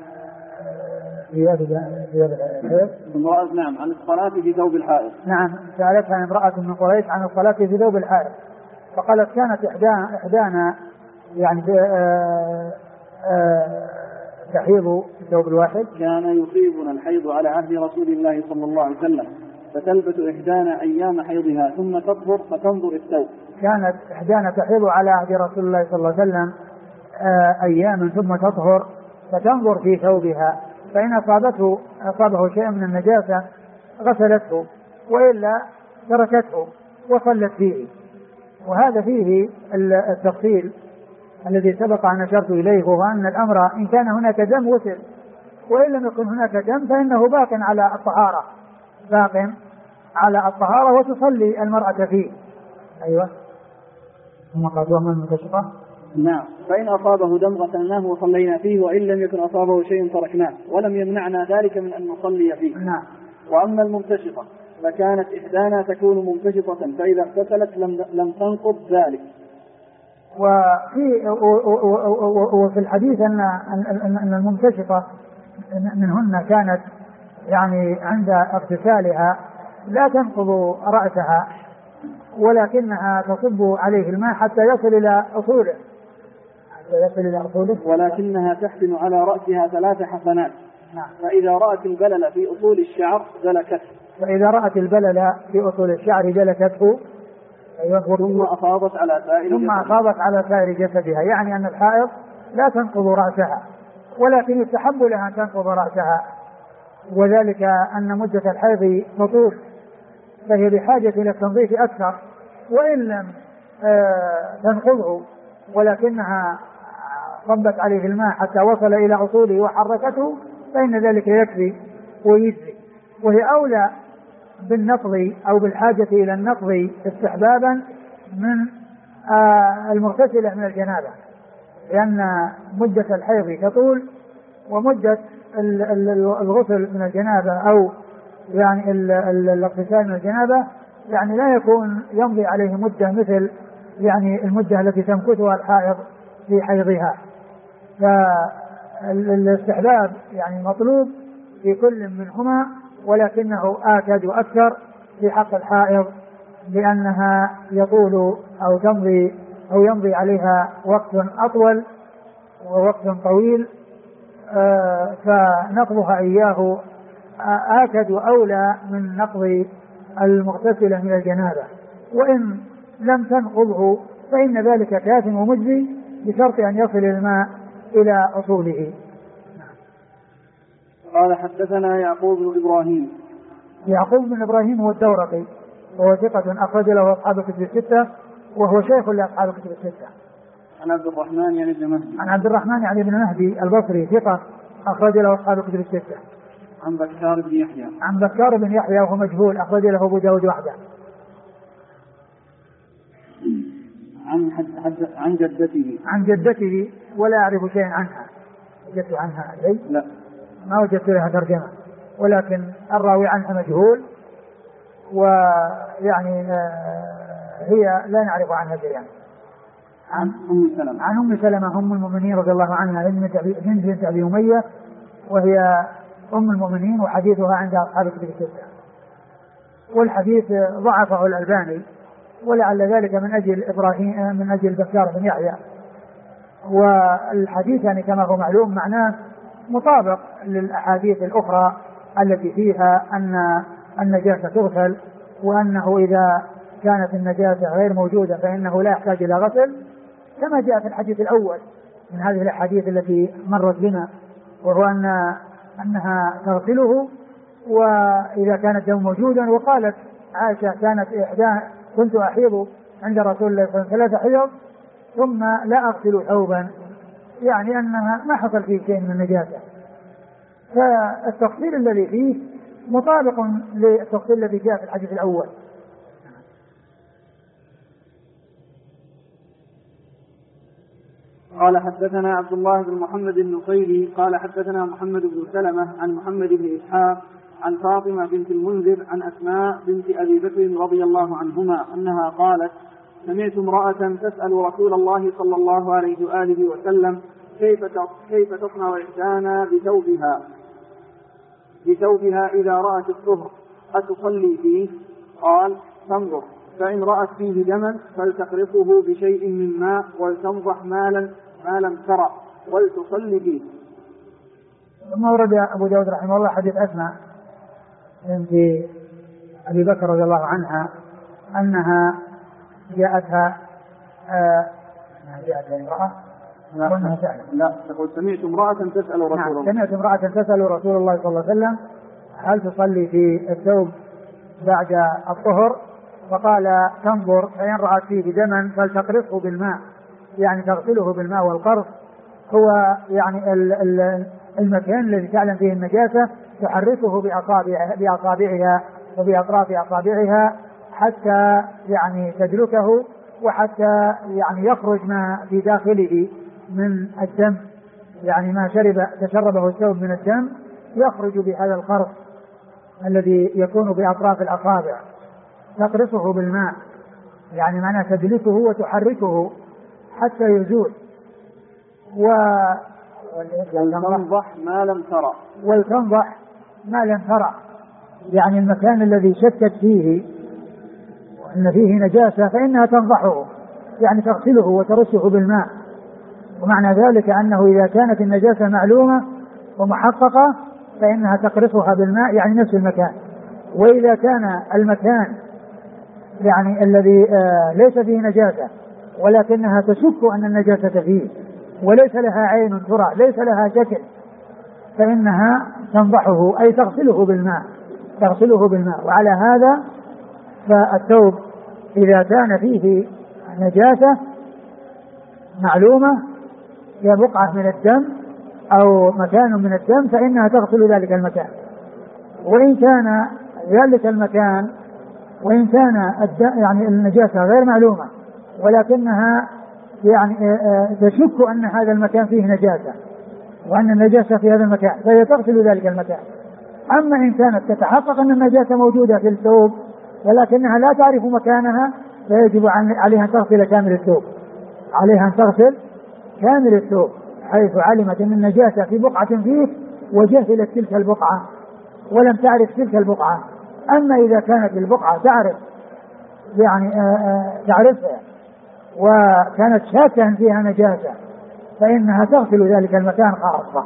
نعم عن الصلاة في ثوب الحائض. نعم سألتها امرأة من قريش عن الصلاة في ثوب الحائض، فقالت كانت إحدانا يعني تحيض في ثوب الواحد. كان يصيبنا الحيض على عهد رسول الله صلى الله عليه وسلم فتلبث إحدانا أيام حيضها ثم تطهر فتنظر الثوب. كانت إحدانا تحيض على عهد رسول الله صلى الله عليه وسلم أياما ثم تطهر فتنظر في ثوبها، فإن أصابه شيء من النجاسة غسلته وإلا تركته وصلت فيه. وهذا فيه التفصيل الذي سبق أن أشرت إليه، وهو أن الأمر إن كان هناك دم غسل، وإن لم يكن هناك دم فإنه باق على الطهارة وتصلي المرأة فيه. أيوة ثم قال وأما الممتشطة نعم فإن أصابه دم غسلناه وصلينا فيه، وإن لم يكن أصابه شيء تركناه، ولم يمنعنا ذلك من أن نصلي فيه. نعم. وأما الممتشطة فكانت إحدانا تكون ممتشطة فإذا اغتسلت لم تنقض ذلك. وفي الحديث أن الممتشطة منهن كانت يعني عند اغتسالها لا تنقض رأسها، ولكنها تصب عليه الماء حتى يصل إلى أصوله ولكنها تحفن على رأسها 3 حفنات. نعم. فإذا رأت البلل في أصول الشعر دلكته ثم أفاضت على سائر جسدها، يعني أن الحائض لا تنقض رأسها، ولكن يستحب لها أن تنقض رأسها، وذلك أن مدة الحيض تطول، فهي بحاجة إلى التنظيف أكثر، وإن لم تنقضه ولكنها صبت عليه الماء حتى وصل إلى أصوله وحركته فإن ذلك يكفي ويجزي، وهي أولى بالنقض أو بالحاجة إلى النقض استحبابا من المغتسلة من الجنابة، لأن مدة الحيض تطول، ومدة الغسل من الجنابة أو يعني الاغتسال من الجنابة يعني لا يكون يمضي عليه مدة مثل يعني المدة التي تمكثها الحائض في حيضها. فالاستحباب يعني مطلوب في كل منهما، ولكنه آكد وأكثر في حق الحائض لأنها يطول أو يمضي عليها وقت أطول ووقت طويل، فنقضها إياه آكد وأولى من نقض المغتسلة من الجنابة. وإن لم تنقضه فإن ذلك كاف ومجزي بشرط أن يصل الماء إلى أصوله. قال حدثنا يعقوب بن إبراهيم. يعقوب بن إبراهيم هو الدورقي وهو ثقة أخرج له أصحاب الكتب الستة وهو شيخ لأصحاب الكتب الستة. عن عبد الرحمن يعني بن مهدي. عن عبد الرحمن يعني بن مهدي البصري ثقة أخرج له أصحاب الكتب الستة. عن بكار بن يحيى. عن بكار بن يحيى وهو مجهول أخرج له أبو داود وحده. عن جدته. عن جدته ولا أعرف شيئا عنها. وجدت عنها شيء؟ لا ما وجدت لها ترجمة، ولكن الراوي عنها مجهول، ويعني هي لا نعرف عنها شيئا. عن أم سلمة. عن أم سلمة أم المؤمنين رضي الله عنها بنت أبي أمية، وهي أم المؤمنين وحديثها عند أصحاب الكتب الستة. والحديث ضعفه الألباني، ولعل ذلك من أجل بكار بن يحيى. والحديث يعني كما هو معلوم معناه مطابق للأحاديث الأخرى التي فيها أن النجاسة تغسل، وأنه إذا كانت النجاسة غير موجودة فإنه لا يحتاج إلى غسل، كما جاء في الحديث الأول من هذه الأحاديث التي مرت بنا، وهو أنها تغسله وإذا كان الدم موجودا. وقالت عائشة كانت كنت أحيض عند رسول الله صلى الله عليه وسلم 3 حيض ثم لا أغسل ثوبا، يعني أنها ما حصل فيه شيء من النجاسة. فالتفصيل الذي فيه مطابق للتفصيل الذي جاء في الحديث الأول. قال حدثنا عبد الله بن محمد النصيري قال حدثنا محمد بن سلمة عن محمد بن إسحاق عن فاطمة بنت المنذر عن أسماء بنت أبي بكر رضي الله عنهما أنها قالت: سمعت امرأة تسأل رسول الله صلى الله عليه وآله وسلم كيف تصنع إحدانا بثوبها إذا رأت الطهر أتصلي فيه؟ قال: تنظر، فإن رأت فيه دما فلتقرصه بشيء من ماء ولتنضح ما لم ترى ولتصلي فيه. ثم ورد أبو داود رحمه الله حديث أسماء بنت أبي بكر رضي الله عنها أنها جاءتها امرأة. لا تقول سمعت امرأة تسأل رسول الله. سمعت امرأة تسأل رسول الله صلى الله عليه وسلم هل تصلي في الثوب بعد الطهر؟ فقال: تنظر، فإن رأت فيه دما فلتقرصه بالماء، يعني تغسله بالماء. والقرص هو يعني المكان الذي تعلم فيه النجاسة، تحركه بأصابعها وبأطراف أصابعها حتى يعني تدلكه، وحتى يعني يخرج ما في داخله من الدم، يعني ما تشربه الثوب من الدم يخرج بهذا القرص الذي يكون بأطراف الأصابع. تقرصه بالماء يعني معناه تدلكه وتحركه حتى يزول. ولتنضح ما لم ترى. ولتنضح ما لم ترى، يعني المكان الذي شكت فيه وأن فيه نجاسة فإنها تنضحه، يعني تغسله وترشه بالماء. ومعنى ذلك أنه إذا كانت النجاسة معلومة ومحققة فإنها تقرصها بالماء، يعني نفس المكان. وإذا كان المكان يعني الذي ليس فيه نجاسة ولكنها تشك أن النجاسة فيه وليس لها عين ترى، ليس لها شكل، فإنها تنضحه أي تغسله بالماء. وعلى هذا فالثوب إذا كان فيه نجاسة معلومة هي بقعة من الدم أو مكان من الدم فإنها تغسل ذلك المكان. وإن كان ذلك المكان يعني النجاسة غير معلومة ولكنها يعني تشك أن هذا المكان فيه نجاسة وأن النجاسة في هذا المكان فهي تغسل ذلك المكان. أما إن كانت تتحقق أن النجاسة موجودة في الثوب ولكنها لا تعرف مكانها فيجب عليها أن تغسل كامل الثوب، حيث علمت أن النجاسة في بقعة فيه وجهلت تلك البقعة ولم تعرف تلك البقعة. أما إذا كانت البقعة تعرف يعني تعرفها وكانت شاكا فيها نجاسة فإنها تغسل ذلك المكان خاصة.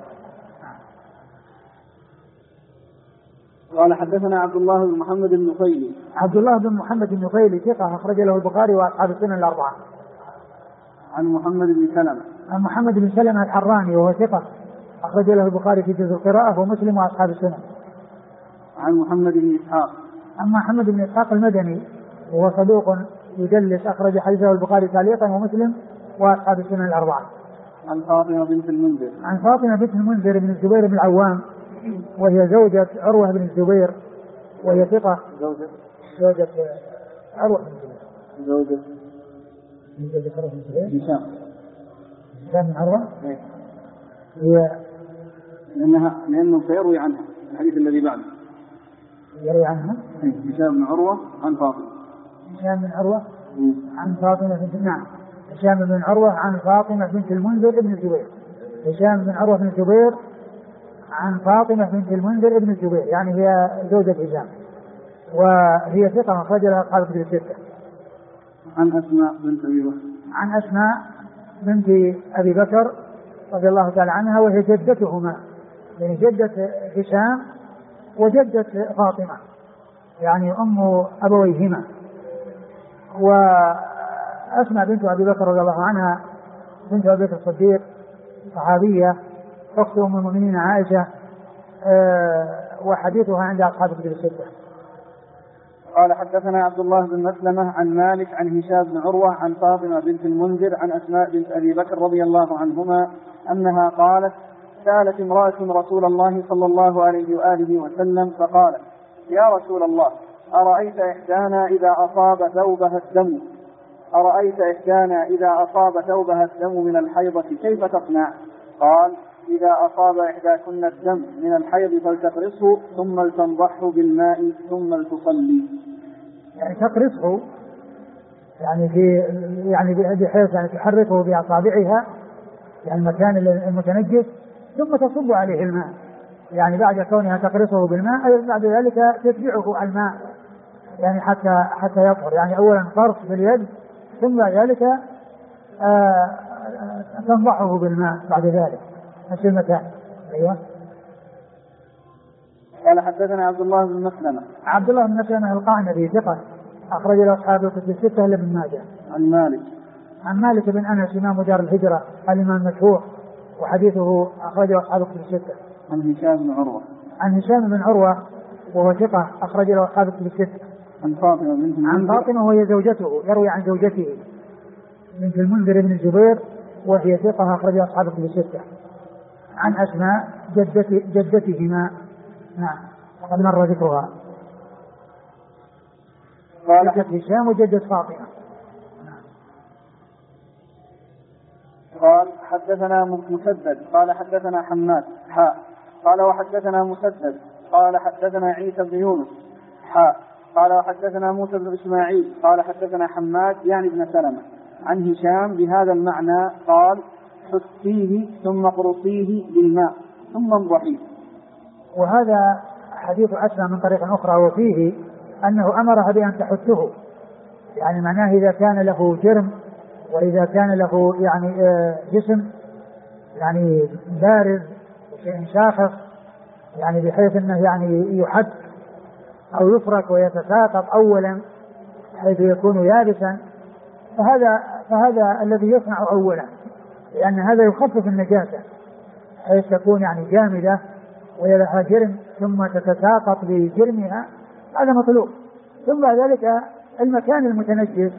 قال حدثنا عبد الله بن محمد النفيلي. عبد الله بن محمد النفيلي ثقة أخرج له البخاري وأصحاب السنن الأربعة. عن محمد بن سلمة. عن محمد بن سلمة الحراني وهو ثقة أخرج له البخاري في جزء القراءة ومسلم وأصحاب السنن. عن محمد بن إسحاق. عن محمد بن إسحاق المدني وهو صدوق يدلس أخرج حديثه البخاري تعليقا ومسلم وأصحاب السنن الأربعة. عن فاطمة بنت المنذر. عن فاطمة بنت المنذر بن الزبير بن العوام وهي زوجة عروة بن الزبير وهي ثقة. زوجة عروة بن الزبير. زوجة عروة بن الزبير. هشام بن عروة. هي لأنه سيروي عنها الحديث الذي بعده. يروي عنها. هشام بن عروة عن فاطمة. هشام بن عروة عن فاطمة بنت نعم. هشام بن عروة عن فاطمة بنت المنذر بن الزبير. هشام بن عروة بن الزبير عن فاطمة بنت المنذر بن الزبير يعني هي زوجة هشام وهي ثقة أخرج لها أصحاب الكتب الستة. عن أسماء بنت أبي بكر. عن أسماء بنت أبي بكر رضي الله تعالى عنها وهي جدتهما يعني جدة هشام وجدة فاطمة يعني أم أبويهما. وأسماء بنت أبي بكر رضي الله عنها بنت أبي بكر الصديق صحابية أخت أم المؤمنين عائشة وحديثها عند أصحاب الكتب الستة. قال حدثنا عبد الله بن مسلمة عن مالك عن هشام بن عروة عن فاطمة بنت المنذر عن أسماء بنت أبي بكر رضي الله عنهما أنها قالت سألت امرأة رسول الله صلى الله عليه وآله وسلم فقالت يا رسول الله أرأيت إحدانا إذا أصاب ثوبها الدم من الحيضة كيف تصنع؟ قال إذا أصاب إحداكن الدم من الحيض فلتقرصه ثم لتنضحه بالماء ثم لتصلي. يعني تقرصه يعني بحيث يعني تحركه بأصابعها يعني المكان المتنجس ثم تصب عليه الماء يعني بعد كونها تقرصه بالماء بعد ذلك تتبعه الماء يعني حتى يطهر يعني أولا قرص باليد ثم بعد ذلك تنضحه بالماء بعد ذلك نفس المكان. أيوة. قال حدثنا عبد الله بن مسلمة. عبد الله بن مسلمة القعنبي ثقة أخرج له أصحاب الكتب الستة إلا ابن ماجه. عن مالك بن أنس إمام دار الهجرة الإمام المشهور وحديثه أخرجه أصحاب الكتب الستة. عن هشام بن عروة وهو ثقة أخرج له أصحاب الكتب الستة. عن فاطمة وهي زوجته يروي عن زوجته بنت المنذر بن الزبير وهي ثقة أخرج أصحاب الكتب الستة. عن أسماء جدتهما نعم وقد مر ذكرها. جدة هشام وجدة فاطمة. قال حدثنا مسدد قال حدثنا حماد قال وحدثنا مسدد قال حدثنا عيسى بن يونس قال وحدثنا موسى بن إسماعيل قال حدثنا حماد يعني ابن سلمة عن هشام بهذا المعنى قال حثيه ثم قرصيه بالماء ثم انضحيه. وهذا حديث أسمى من طريق أخرى وفيه أنه أمرها بأن تحثه يعني معناه إذا كان له جرم وإذا كان له يعني جسم يعني بارز وشيء شاخص يعني بحيث أنه يعني يحث أو يفرك ويتساقط أولا حيث يكون يابسا فهذا الذي يصنع أولا لأن هذا يخفف النجاسة حيث تكون يعني جامدة ولها جرم ثم تتساقط بجرمها هذا مطلوب. ثم بعد ذلك المكان المتنجس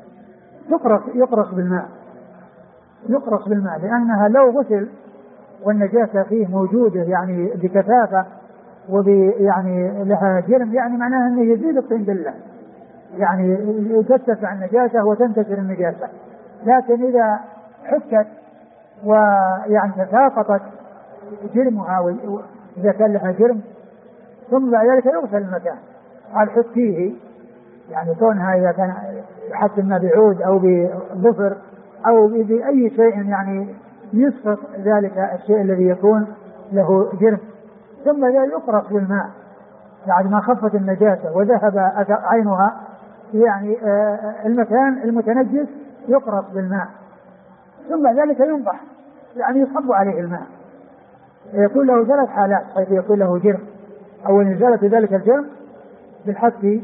يقرص بالماء لأنها لو غسل والنجاسة فيه موجودة يعني بكثافة يعني لها جرم يعني معناها أنه يزيد الطين بالله يعني تتسع النجاسة وتنتشر النجاسة. لكن إذا حكت ويعني تساقطت جرمها وإذا كان لها جرم ثم بعد ذلك يغسل المكان. قال حكيه يعني كونها إذا كان يحط الماء بعود أو بظفر أو بأي شيء يعني يسقط ذلك الشيء الذي يكون له جرم، ثم يقرص بالماء بعد ما خفت النجاسة وذهب عينها، يعني المكان المتنجس يقرص بالماء، ثم ذلك ينضح، يعني يصب عليه الماء. يكون له 3 حالات حيث يكون له جرم: أولا إزالة ذلك الجرم بالحك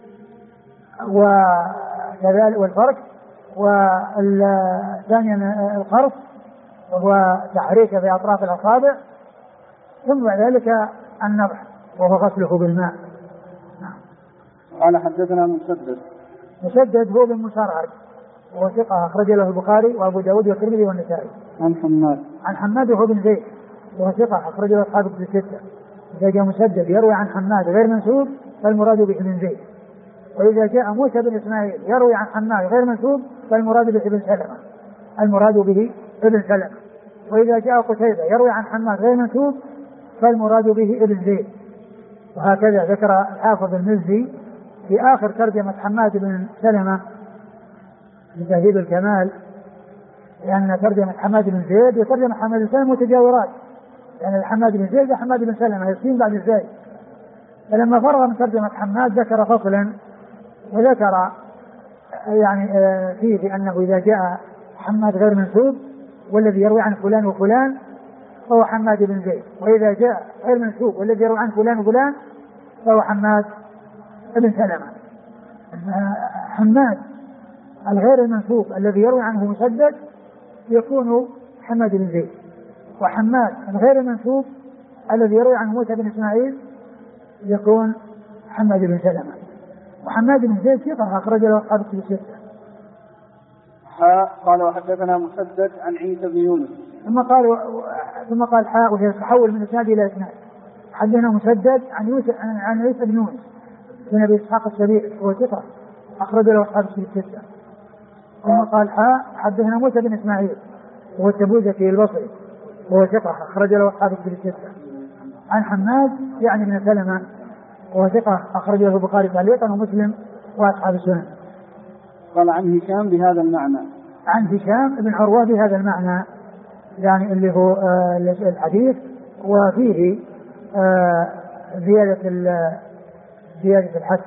والفرك، وثانيا القرص وهو تحريك في أطراف الأصابع، ثم ذلك النضح وهو غسله بالماء. قال حدثنا مسدد هو بن مسرهد وهو ثقة أخرج له البخاري وأبو داود والترمذي والنسائي. عن حماد وهو بن زيد وهو ثقة أخرج له أصحاب الكتب الستة. إذا جاء مسدد يروي عن حماد غير منسوب فالمراد به ابن زيد، وإذا جاء موسى بن إسماعيل يروي عن حماد غير منسوب فالمراد به ابن سلمة، وإذا جاء قتيبة يروي عن حماد غير منسوب فالمراد به ابن زيد. وهكذا ذكر الحافظ المزي في آخر ترجمة حماد بن سلمة من تهذيب الكمال، لأن ترجمة حماد بن زيد وترجمة حماد بن سلمة متجاورات، يعني حماد بن زيد وحماد بن سلمة يصين بعد الزايد. فلما فرغ من ترجمة حماد ذكر فصلا وذكر يعني فيه بأنه إذا جاء حماد غير منسوب والذي يروي عن فلان وفلان فهو حماد بن زيد، وإذا جاء غير منسوب والذي يروي عن فلان وفلان فهو حماد بن سلمة. حماد الغير المنسوب الذي يروي عنه مسدد يكون حماد بن زيد، وحماد الغير المنسوب الذي يروي عنه موسى بن إسماعيل يكون حماد بن سلمة. وحماد بن زيد ثقة أخرج له أصحاب الكتب الستة. قال وحدثنا مسدد عن عيسى بن يونس ثم قال حاء وهي تحول من إسناد إلى إسناد. حدثنا مسدد عن عيسى بن يونس بن أبي إسحاق السبيعي وهو ثقة أخرج له أصحاب الكتب الستة. ثم قال حاء حدثنا موسى بن إسماعيل وهو التبوذكي البصري وهو ثقة أخرج له أصحاب الكتب الستة. عن حماد يعني بن سلمة وهو ثقة أخرج له البخاري تعليقا ومسلم وأصحاب السنن. قال عن هشام بهذا المعنى، عن هشام بن عروة بهذا المعنى، يعني اللي هو الحديث وفيه زيادة الحد.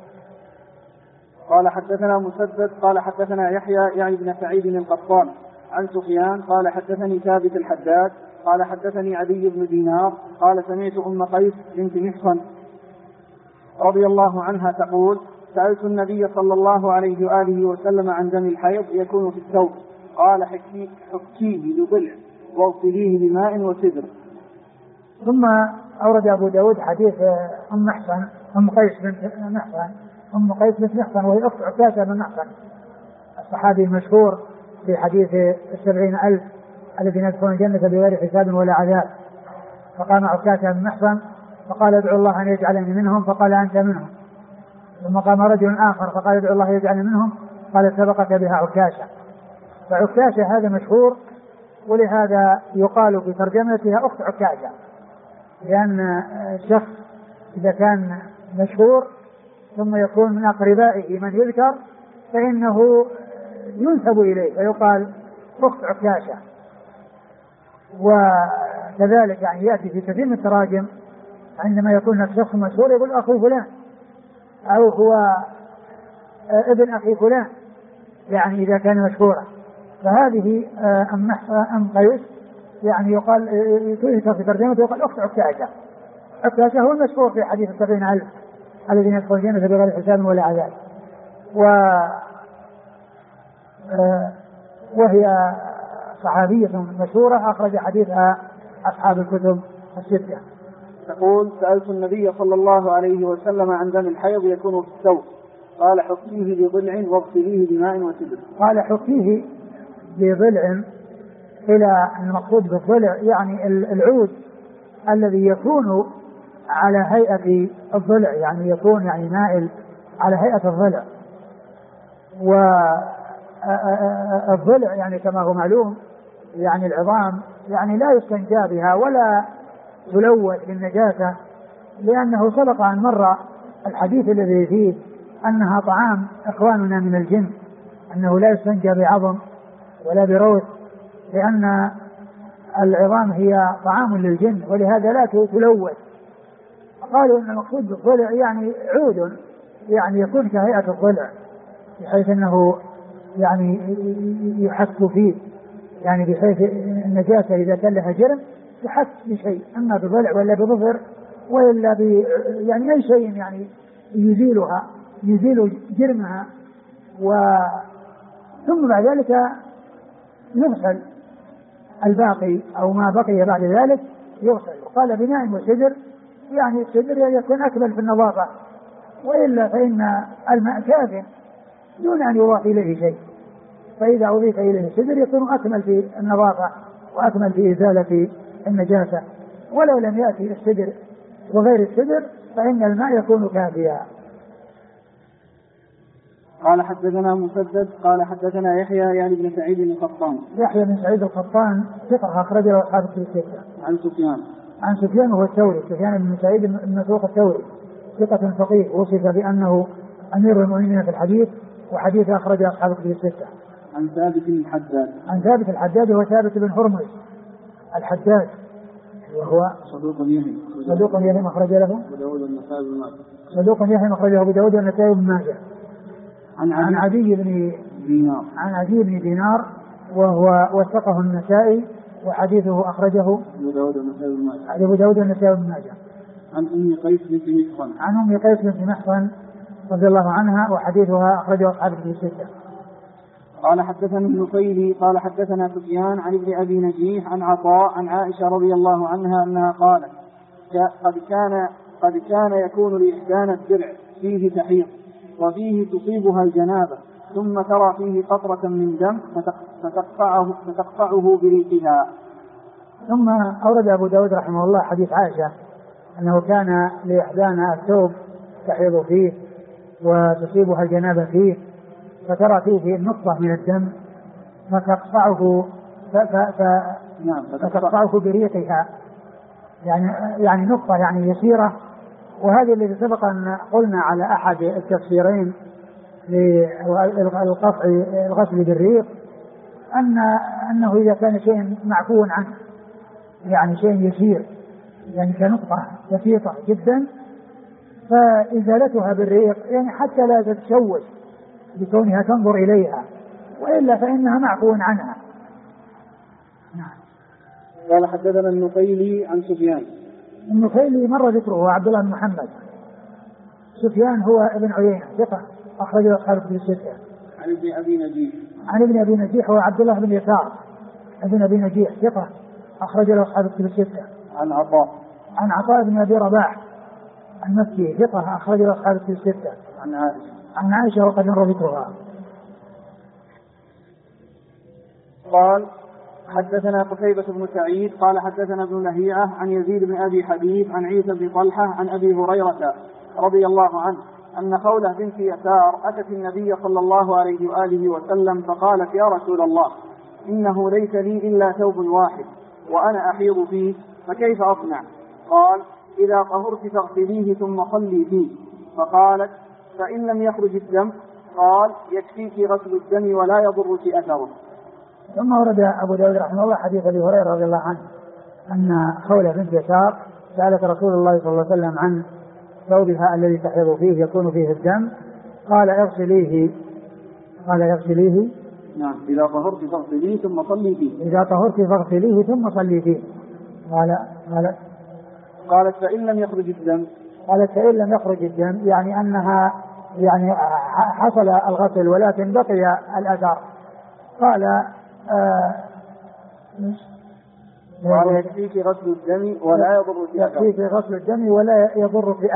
قال حدثنا مسدد قال حدثنا يحيى يعني بن سعيد القطان عن سفيان قال حدثني ثابت الحداد قال حدثني عدي بن دينار قال سمعت أم قيس بنت محصن رضي الله عنها تقول سألت النبي صلى الله عليه وآله وسلم عن دم الحيض يكون في الثوب، قال حكيه بضلع واغسليه بماء وسدر. ثم أورد أبو داود حديث أم قيس بنت محصن وهي أخت عكاشة بن محصن الصحابي المشهور في حديث 70,000 الذين يدخلون الجنة بغير حساب ولا عذاب. فقام عكاشة بن محصن فقال ادعو الله أن يجعلني منهم، فقال أنت منهم. ثم قام رجل آخر فقال ادعو الله يجعلني منهم، قال سبقك بها عكاشة. فعكاشة هذا مشهور، ولهذا يقال في ترجمتها أخت عكاشة، لأن الشخص إذا كان مشهور ثم يكون من أقربائه من يذكر فإنه ينسب إليه ويقال أخت عكاشة. وكذلك يعني يأتي في كثير من التراجم عندما يكون الشخص مشهور يقول أخو فلان أو هو ابن أخي فلان، يعني إذا كان مشهورا. فهذه أم قيس يعني يقال في ترجمته يقال أخت عكاشة. عكاشة هو المشهور في حديث 70,000 الذين يدخلون الجنة بغير حساب ولا عذاب. وهي صحابية مشهورة أخرج حديثها أصحاب الكتب الستة. تقول سألت النبي صلى الله عليه وسلم عن دم الحيض يكون في الثوب، قال حكيه بضلع واغسليه بماء وسدر. قال حكيه بضلع، إلى المقصود بالضلع يعني العود الذي يكون على هيئة الضلع، يعني يكون يعني مائل على هيئة الضلع. والضلع يعني كما هو معلوم يعني العظام يعني لا يستنجى بها ولا تلوث بالنجاسة، لأنه سبق أن مر الحديث الذي فيه أنها طعام إخواننا من الجن، أنه لا يستنجى بعظم ولا بروث، لأن العظام هي طعام للجن ولهذا لا تلوث. قالوا ان المقصود بالضلع يعني عود يعني يكون كهيئة الضلع بحيث انه يعني يحك فيه، يعني بحيث النجاسة اذا كان لها جرم يحك بشيء، اما بضلع ولا بظفر ولا يعني اي شيء يعني يزيلها، يزيل جرمها. ثم بعد ذلك يغسل الباقي او ما بقي بعد ذلك يغسل. وقال بناء وسدر، يعني السدر يكون اكمل في النظافة، والا فان الماء كاف دون ان يضاف اليه شيء، فاذا اضيف اليه السدر يكون اكمل في النظافة واكمل في ازالة النجاسة. ولو لم يأتي السدر وغير السدر فإن الماء يكون كافيا. قال حدثنا مسدد قال حدثنا يحيى يعني بن سعيد القطان. يحيى بن سعيد القطان ثقة أخرج له أصحاب الكتب الستة. عن سفيان وهو الثوري، سفيان بن سعيد بن مسروق الثوري ثقة فقيه وصف بأنه أمير المؤمنين في الحديث، وحديث أخرج أصحاب الكتب الستة. عن ثابت الحداد وهو ثابت بن هرمز الحداد، وهو صدوق يهم أخرج له أبو داود والنسائي بن ماجه. عن عدي بن دينار وهو وثقه النسائي وحديثه أخرجه أبو داود والنسائي بن ماجه. عن أم قيس بنت محصن رضي الله عنها وحديثها أخرجه أصحاب الكتب الستة. قال حدثنا النفيلي قال حدثنا سفيان عن ابن أبي نجيح عن عطاء عن عائشة رضي الله عنها أنها قالت قد كان يكون لإحدانا الدرع فيه تحيض وفيه تصيبها الجنابة ثم ترى فيه قطرة من دم فتقطعه بريقها. ثم أورد أبو داود رحمه الله حديث عائشة أنه كان لإحدانا الثوب تحيض فيه وتصيبها الجنابة فيه فترى فيه النقطة من الدم فتقطعه بريقها، يعني نقطة يعني يسيرة. وهذه الذي سبق أن قلنا على أحد التفسيرين للغسل بالريق أنه إذا كان شيء معفو عنه يعني شيء يسير يعني كنقطة بسيطة جدا فإزالتها بالريق يعني حتى لا تتشوش بكونها تنظر إليها، وإلا فإنها معفو عنها. قال حدثنا النفيلي عن سفيان. النفيلي مر ذكره عبد الله بن محمد. سفيان هو ابن عيينة ثقة أخرج أصحاب الكتب الستة. عن ابن أبي نجيح هو عبد الله بن يسار ابن أبي نجيح ثقة أخرج أصحاب الكتب الستة. عن عطاء بن أبي رباح المكي ثقة أخرج أصحاب الكتب الستة. عن عائشة وقد مر ذكرها. قال حدثنا قتيبة بن سعيد قال حدثنا ابن لهيعة عن يزيد بن أبي حبيب عن عيسى بن طلحة عن أبي هريرة رضي الله عنه أن خولة بنت يسار أتت النبي صلى الله عليه وآله وسلم فقالت: يا رسول الله، إنه ليس لي إلا ثوب واحد وأنا أحيض فيه فكيف أصنع؟ قال: إذا طهرت فاغسليه ثم صلي فيه. فقالت: فإن لم يخرج الدم؟ قال: يكفيك غسل الدم ولا يضرك أثره. ثم ورد أبو داود رحمه الله حديث أبي هريرة رضي الله عنه أن خولة بنت يسار سألت رسول الله صلى الله عليه وسلم عن ثوبها الذي تحيض فيه يكون فيه الدم، قال: اغسليه. نعم. إذا طهرت فاغسليه ثم صلي فيه. قالت: فإن لم يخرج الدم؟ يعني أنها يعني حصل الغسل ولكن بقي الأثر. قال يكفيك غسل الدم ولا يضرك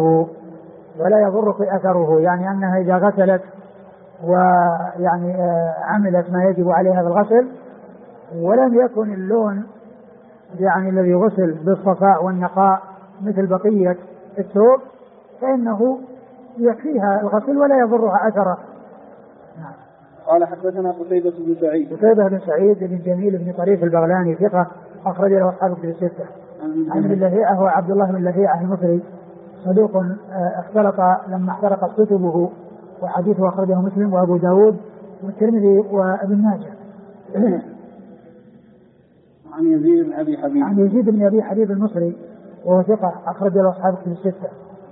أثره. يعني أنها إذا غسلت ويعني عملت ما يجب عليها بالغسل ولم يكن اللون يعني الذي غسل بالصفاء والنقاء مثل بقية الثوب فإنه يكفيها الغسل ولا يضرها أثره. قال حدثنا قتيبة بن سعيد بن جميل بن طريف البغلاني ثقة أخرج له أصحاب الكتب الستة. عن ابن لهيعة هو عبد الله بن لهيعة المصري صدوق اختلط لما احترقت كتبه، وحديثه أخرجه مسلم وأبو داود والترمذي وابن ماجه. عن يزيد بن أبي حبيب. عن يزيد بن أبي حبيب المصري وهو ثقة أخرج له أصحاب الكتب الستة.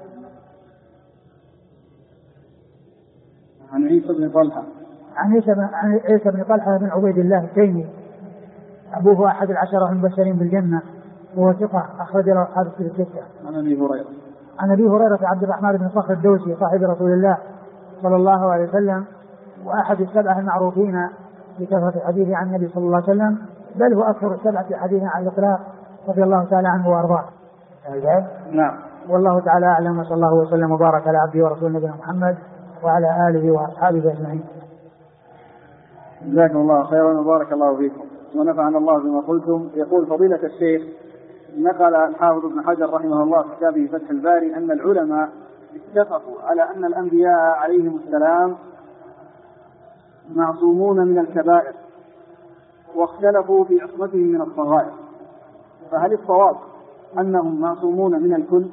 عن عيسى بن طلحة. عن عيسى بن طلحة بن عبيد الله التيمي أبوه أحد العشرة المبشرين بالجنة وهو ثقة أخرج له أصحاب الكتب الستة. عن أبي هريرة. عن أبي هريرة عبد الرحمن بن صخر الدوسي صاحب رسول الله صلى الله عليه وسلم وأحد السبعة المعروفين بكثرة الحديث عن النبي صلى الله عليه وسلم، بل هو أكثر السبعة حديثا على الإطلاق رضي الله تعالى عنه وأرضاه. نعم. والله تعالى أعلم، وصلى الله وسلم وبارك على عبده ورسوله نبينا محمد وعلى آله وأصحابه أجمعين. جزاكم الله خيرا وبارك الله فيكم ونفعنا الله بما قلتم. يقول فضيلة الشيخ: نقل الحافظ ابن حجر رحمه الله في كتابه فتح الباري أن العلماء اتفقوا على أن الأنبياء عليهم السلام معصومون من الكبائر واختلفوا في عصمتهم من الصغائر، فهل الصواب أنهم معصومون من الكل؟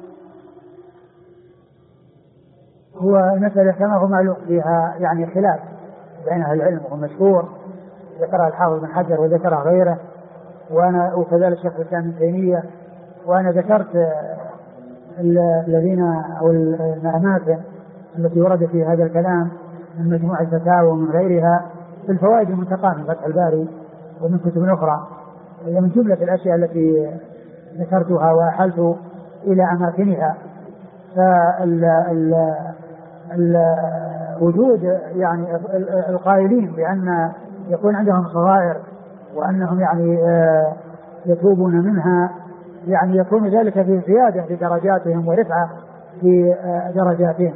هو مسألة كما هو معلوم فيها يعني خلاف بين أهل العلم ومشهور ذكرها الحافظ ابن حجر وذكرها غيره وكذلك شيخ الإسلام ابن تيمية، وأنا ذكرت الذين أو الأماكن التي ورد في هذا الكلام من مجموعة الفتاوى ومن غيرها في الفوائد المنتقاة من فتح الباري ومن كتب أخرى، هي من جملة الأشياء التي ذكرتها وأحلت إلى أماكنها. وجود يعني القائلين بأن يكون عندهم صغائر وأنهم يعني يتوبون منها، يعني يكون ذلك في زيادة في درجاتهم ورفعة في درجاتهم.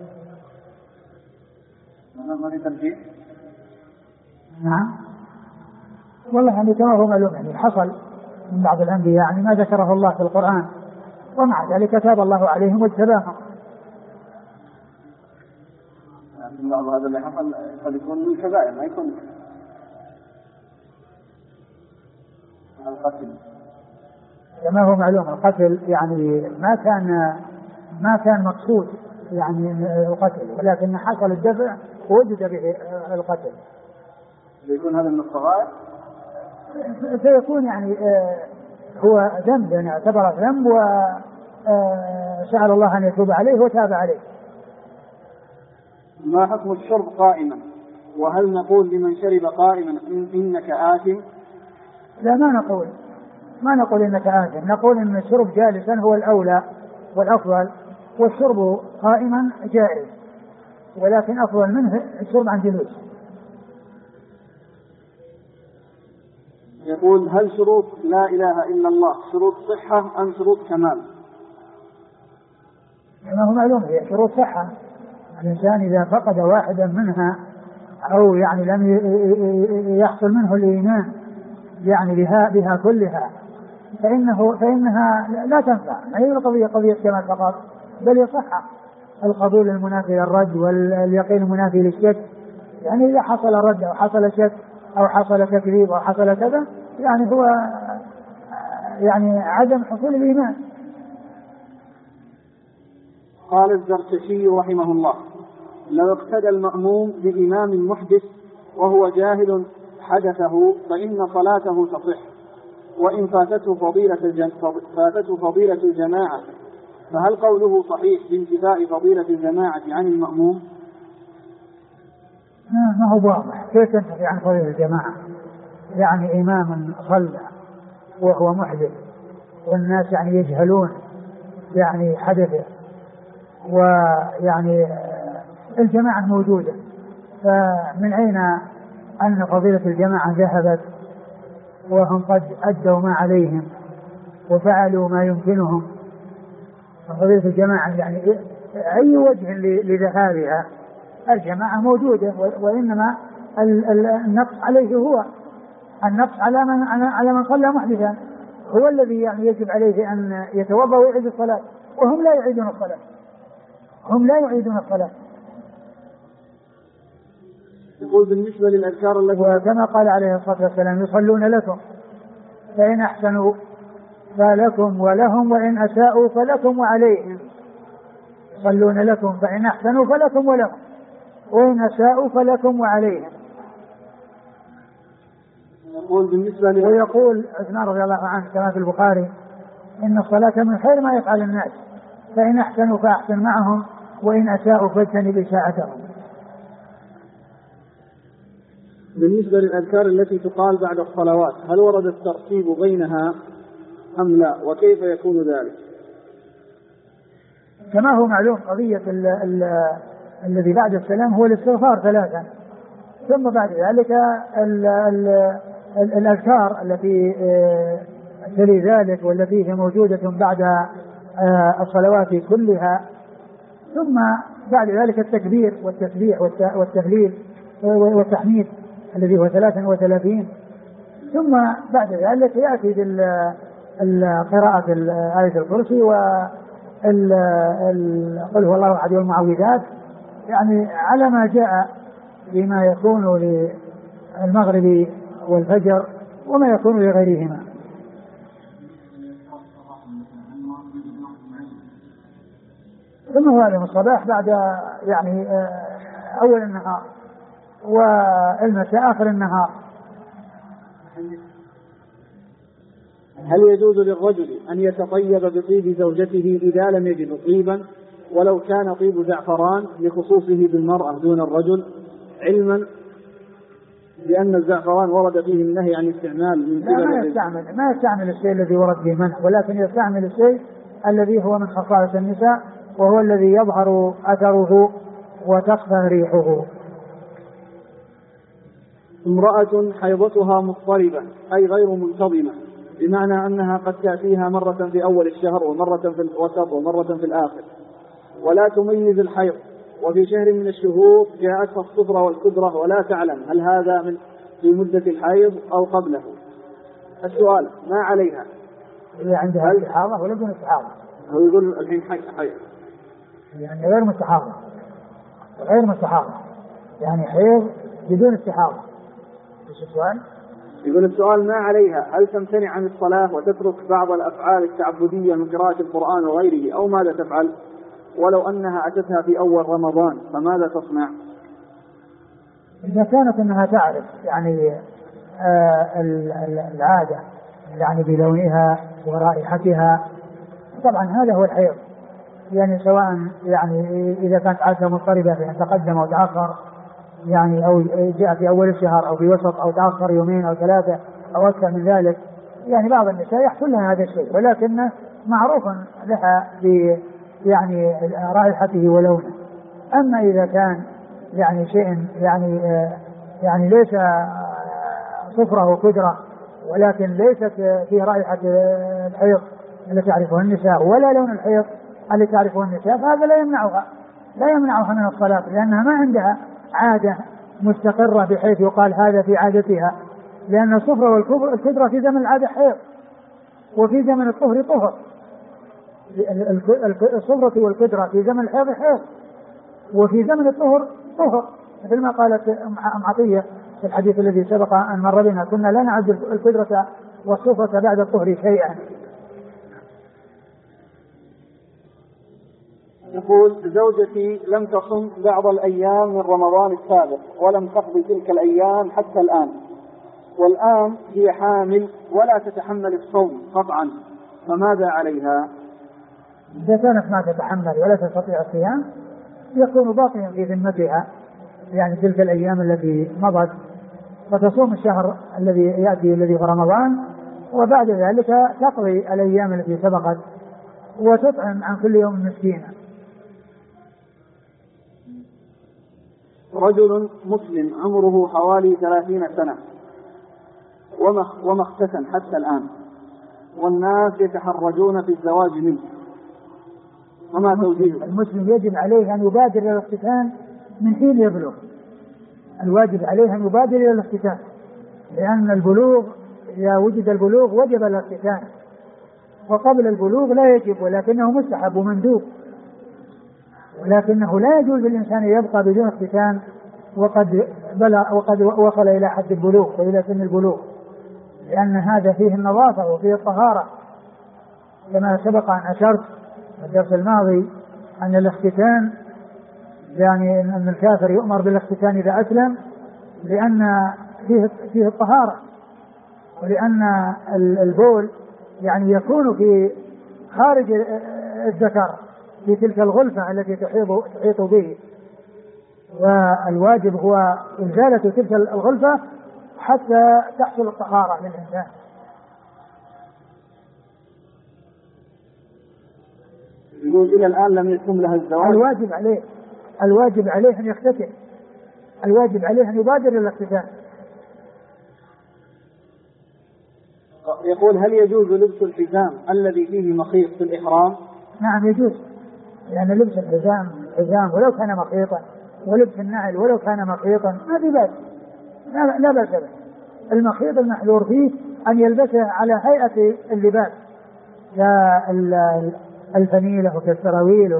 نعم والله يعني كما هو معلوم يعني حصل من بعض الأنبياء يعني ما ذكره الله في القرآن ومع ذلك تاب الله عليهم واجتباهم. بعض هذا اللي حصل قد يكون من الكبائر ما يكون القتل كما هو معلوم. القتل يعني ما كان مقصود يعني القتل، ولكن حصل الدفع ووجد به القتل. يكون هذا من الصغائر سيكون يعني هو ذنب يعني اعتبر ذنب وسأل الله أن يتوب عليه وتاب عليه. ما حكم الشرب قائما؟ وهل نقول لمن شرب قائما إنك آثم؟ لا ما نقول إنك آثم، نقول إن الشرب جالسا هو الأولى والأفضل، والشرب قائما جائز، ولكن أفضل منه الشرب عن جلوس. يقول هل شروط لا إله إلا الله شروط صحة أم شروط كمال؟ ما هو معلوم هي شروط صحة. الإنسان إذا فقد واحدا منها أو يعني لم يحصل منه الإيمان يعني بها كلها فإنها لا تنفع. ما هي قضية كمال فقط، بل يصح القبول المنافي للرد واليقين المنافي للشك. يعني إذا حصل رد أو حصل شك أو حصل تكذيب أو حصل كذا يعني هو يعني عدم حصول الإيمان. قال الزركشي رحمه الله: لو اقتدى المأموم بإمام محدث وهو جاهل حدثه فإن صلاته تصح، وإن فاتته فضيلة الجماعة، فهل قوله صحيح بانتفاء فضيلة الجماعة عن المأموم؟ ما هو واضح كيف تنتفي عن فضيلة الجماعة؟ يعني إمام صلى وهو محدث والناس يعني يجهلون يعني حدثه، ويعني الجماعة موجودة، فمن أين أن فضيلة الجماعة ذهبت وهم قد أدوا ما عليهم وفعلوا ما يمكنهم؟ فضيلة الجماعة يعني أي وجه لذهابها؟ الجماعة موجودة، وإنما النقص عليه هو النقص على من صلى محدثا، هو الذي يعني يجب عليه أن يتوضأ ويعيد الصلاة، وهم لا يعيدون الصلاة. يقول بالنسبة للأذكار التي وكما قال عليه الصلاة والسلام: يصلون لكم فإن أحسنوا فلكم ولهم وإن أساءوا فلكم وعليهم. يصلون لكم فإن أحسنوا فلكم ولهم وإن أساءوا فلكم وعليهم. يقول بالنسبة لي ويقول عثمان رضي الله عنه كما في البخاري إن الصلاة من خير ما يفعل الناس فإن أحسنوا فأحسن معهم وإن أساءوا فاجتنب إساءتهم. بالنسبة للأذكار التي تقال بعد الصلوات هل ورد الترتيب بينها أم لا وكيف يكون ذلك؟ كما هو معلوم قضية الذي بعد السلام هو الاستغفار 3 ثم بعد ذلك الأذكار التي تلي ذلك والتي هي موجودة بعد الصلوات كلها ثم بعد ذلك التكبير والتسبيح والتهليل والتحميد الذي هو 33 ثم بعد ذلك يأتي قراءة آية الكرسي قل هو الله أحد والمعوذات يعني على ما جاء بما يكون للمغرب والفجر وما يكون لغيرهما. ثم هو علم الصباح بعد يعني أول النهار والمساء آخر النهار. هل يجوز للرجل أن يتطيب بطيب زوجته إذا لم يجد طيبا ولو كان طيب زعفران لخصوصه بالمرأة دون الرجل علما لأن الزعفران ورد فيه النهي عن استعمال من قبل ما يستعمل الشيء الذي ورد فيه منع ولكن يستعمل الشيء الذي هو من خصائص النساء وهو الذي يظهر أثره وتخفى ريحه. امرأة حيضتها مضطربة أي غير منتظمة بمعنى أنها قد تأتيها مرة في أول الشهر ومرة في الوسط ومرة في الآخر ولا تميز الحيض وفي شهر من الشهور جاءتها الصفرة والكدرة ولا تعلم هل هذا في مدة الحيض أو قبله. السؤال ما عليها هي عندها استحاضة ولا بدون استحاضة؟ هو يقول الحين حيض يعني غير مستحاضة يعني حيض بدون استحاضة. ايش السؤال؟ يقول السؤال ما عليها هل تمتنع عن الصلاة وتترك بعض الأفعال التعبدية من قراءة القرآن وغيره أو ماذا تفعل ولو أنها أتتها في أول رمضان فماذا تصنع؟ إذا كانت أنها تعرف يعني العادة يعني بلونها ورائحتها طبعا هذا هو الحيض يعني سواء يعني إذا كانت عادة مضطربة بأن تقدم أو تأخر يعني أو جاء في أول الشهر أو في وسط أو تأخر يومين أو 3 أو أكثر من ذلك يعني بعض النساء يحصل لها هذا الشيء ولكنه معروف لها يعني رائحته ولونه. أما إذا كان يعني شيء يعني ليس صفرة وكدرة ولكن ليست فيه رائحة الحيض التي تعرفها النساء ولا لون الحيض التي تعرفها النساء فهذا لا يمنعها من الصلاة لأنها ما عندها عادة مستقرة بحيث يقال هذا في عادتها لأن الصفرة والكدرة في زمن العادة حيض وفي زمن الطهر طهر. الصفرة والكدرة في زمن الحيض حيض وفي زمن الطهر طهر مثل ما قالت أم عطية في الحديث الذي سبق أن مر بنا كنا لا نعد الكدرة والصفرة بعد الطهر شيئا. يقول زوجتي لم تصم بعض الأيام من رمضان السابق ولم تقضي تلك الأيام حتى الآن والآن هي حامل ولا تتحمل الصوم قطعا فماذا عليها؟ إذا كانت ما تتحمل ولا تستطيع الصيام يكون باقيا في ذمتها يعني تلك الأيام التي مضت وتصوم الشهر الذي يأتي الذي في رمضان وبعد ذلك تقضي الأيام التي سبقت وتطعم عن كل يوم مسكينا. رجل مسلم عمره حوالي 30 سنة وما اختتن حتى الآن والناس يتحرجون في الزواج منه وما توجيهه؟ المسلم يجب عليه أن يبادر إلى الاختتان من حين يبلغ. الواجب عليه أن يبادر إلى الاختتان لأن البلوغ إذا وجد البلوغ وجب الاختتان وقبل البلوغ لا يجب ولكنه مستحب ومندوب ولكنه لا يجوز للإنسان يبقى بدون اختتان وقد وصل إلى حد البلوغ وإلى سن البلوغ لأن هذا فيه النظافة وفيه الطهارة كما سبق أن أشرت في الدرس الماضي أن الاختتان يعني أن الكافر يؤمر بالاختتان إذا أسلم لأن فيه الطهارة ولأن البول يعني يكون في خارج الذكر في تلك الغلفة التي تحيط به، والواجب هو إزالة تلك الغلفة حتى تحصل الطهارة للإنسان. يقول إلى الآن لم يتم لها الزواج. الواجب عليه أن يغتسل، الواجب عليه أن يبادر إلى الاغتسال. يقول هل يجوز لبس الحزام الذي فيه مخيط في الإحرام؟ نعم يجوز، لأن لبس الحزام ولو كان مخيطا، ولبس النعل ولو كان مخيطا ما في بأس، لا بأس به. المخيط المحذور فيه أن يلبسه على هيئة اللباس كالفنيلة وكالسراويل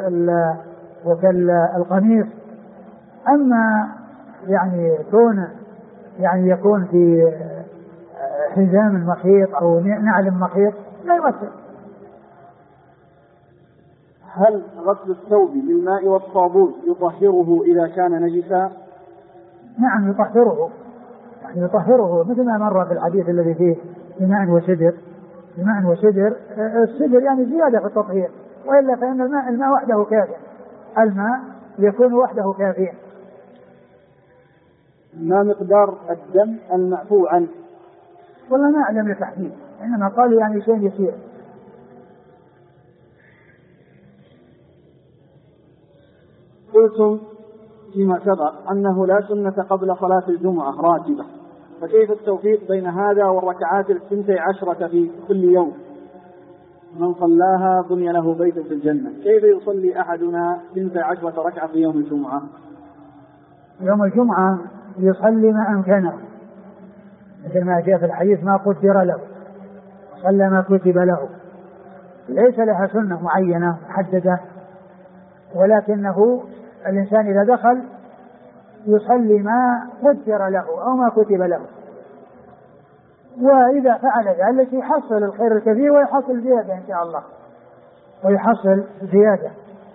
وكالقميص. أما يعني كونه يعني يكون في حزام مخيط أو نعل مخيط لا يؤثر. هل غسل الثوب بالماء والصابون يطهره إذا كان نجسا؟ نعم يطهره، يعني يطهره مثل ما مر في الحديث الذي فيه بماء وسدر. السدر يعني زيادة في التطهير، وإلا فإن الماء وحده كافٍ، الماء يكون وحده كافيا. ما مقدار الدم المعفو عنه؟ والله ما أعلم التحديد، إنما قالوا يعني شيء يسير. قلتم فيما سبق أنه لا سنة قبل صلاة الجمعة راتبة، فكيف التوفيق بين هذا والركعات 12 في كل يوم؟ من صلاها بني له بيت في الجنة. كيف يصلي أحدنا 12 ركعة في يوم الجمعة؟ يوم الجمعة يصلي ما أمكنه، مثل ما جاء في الحديث ما قدر له، صلى ما كتب له، ليس لها سنة معينة محددة، ولكنه الإنسان إذا دخل يصلي ما قدر له أو ما كتب له، وإذا فعل ذلك يحصل الخير الكثير ويحصل زيادة إن شاء الله، ويحصل زيادة.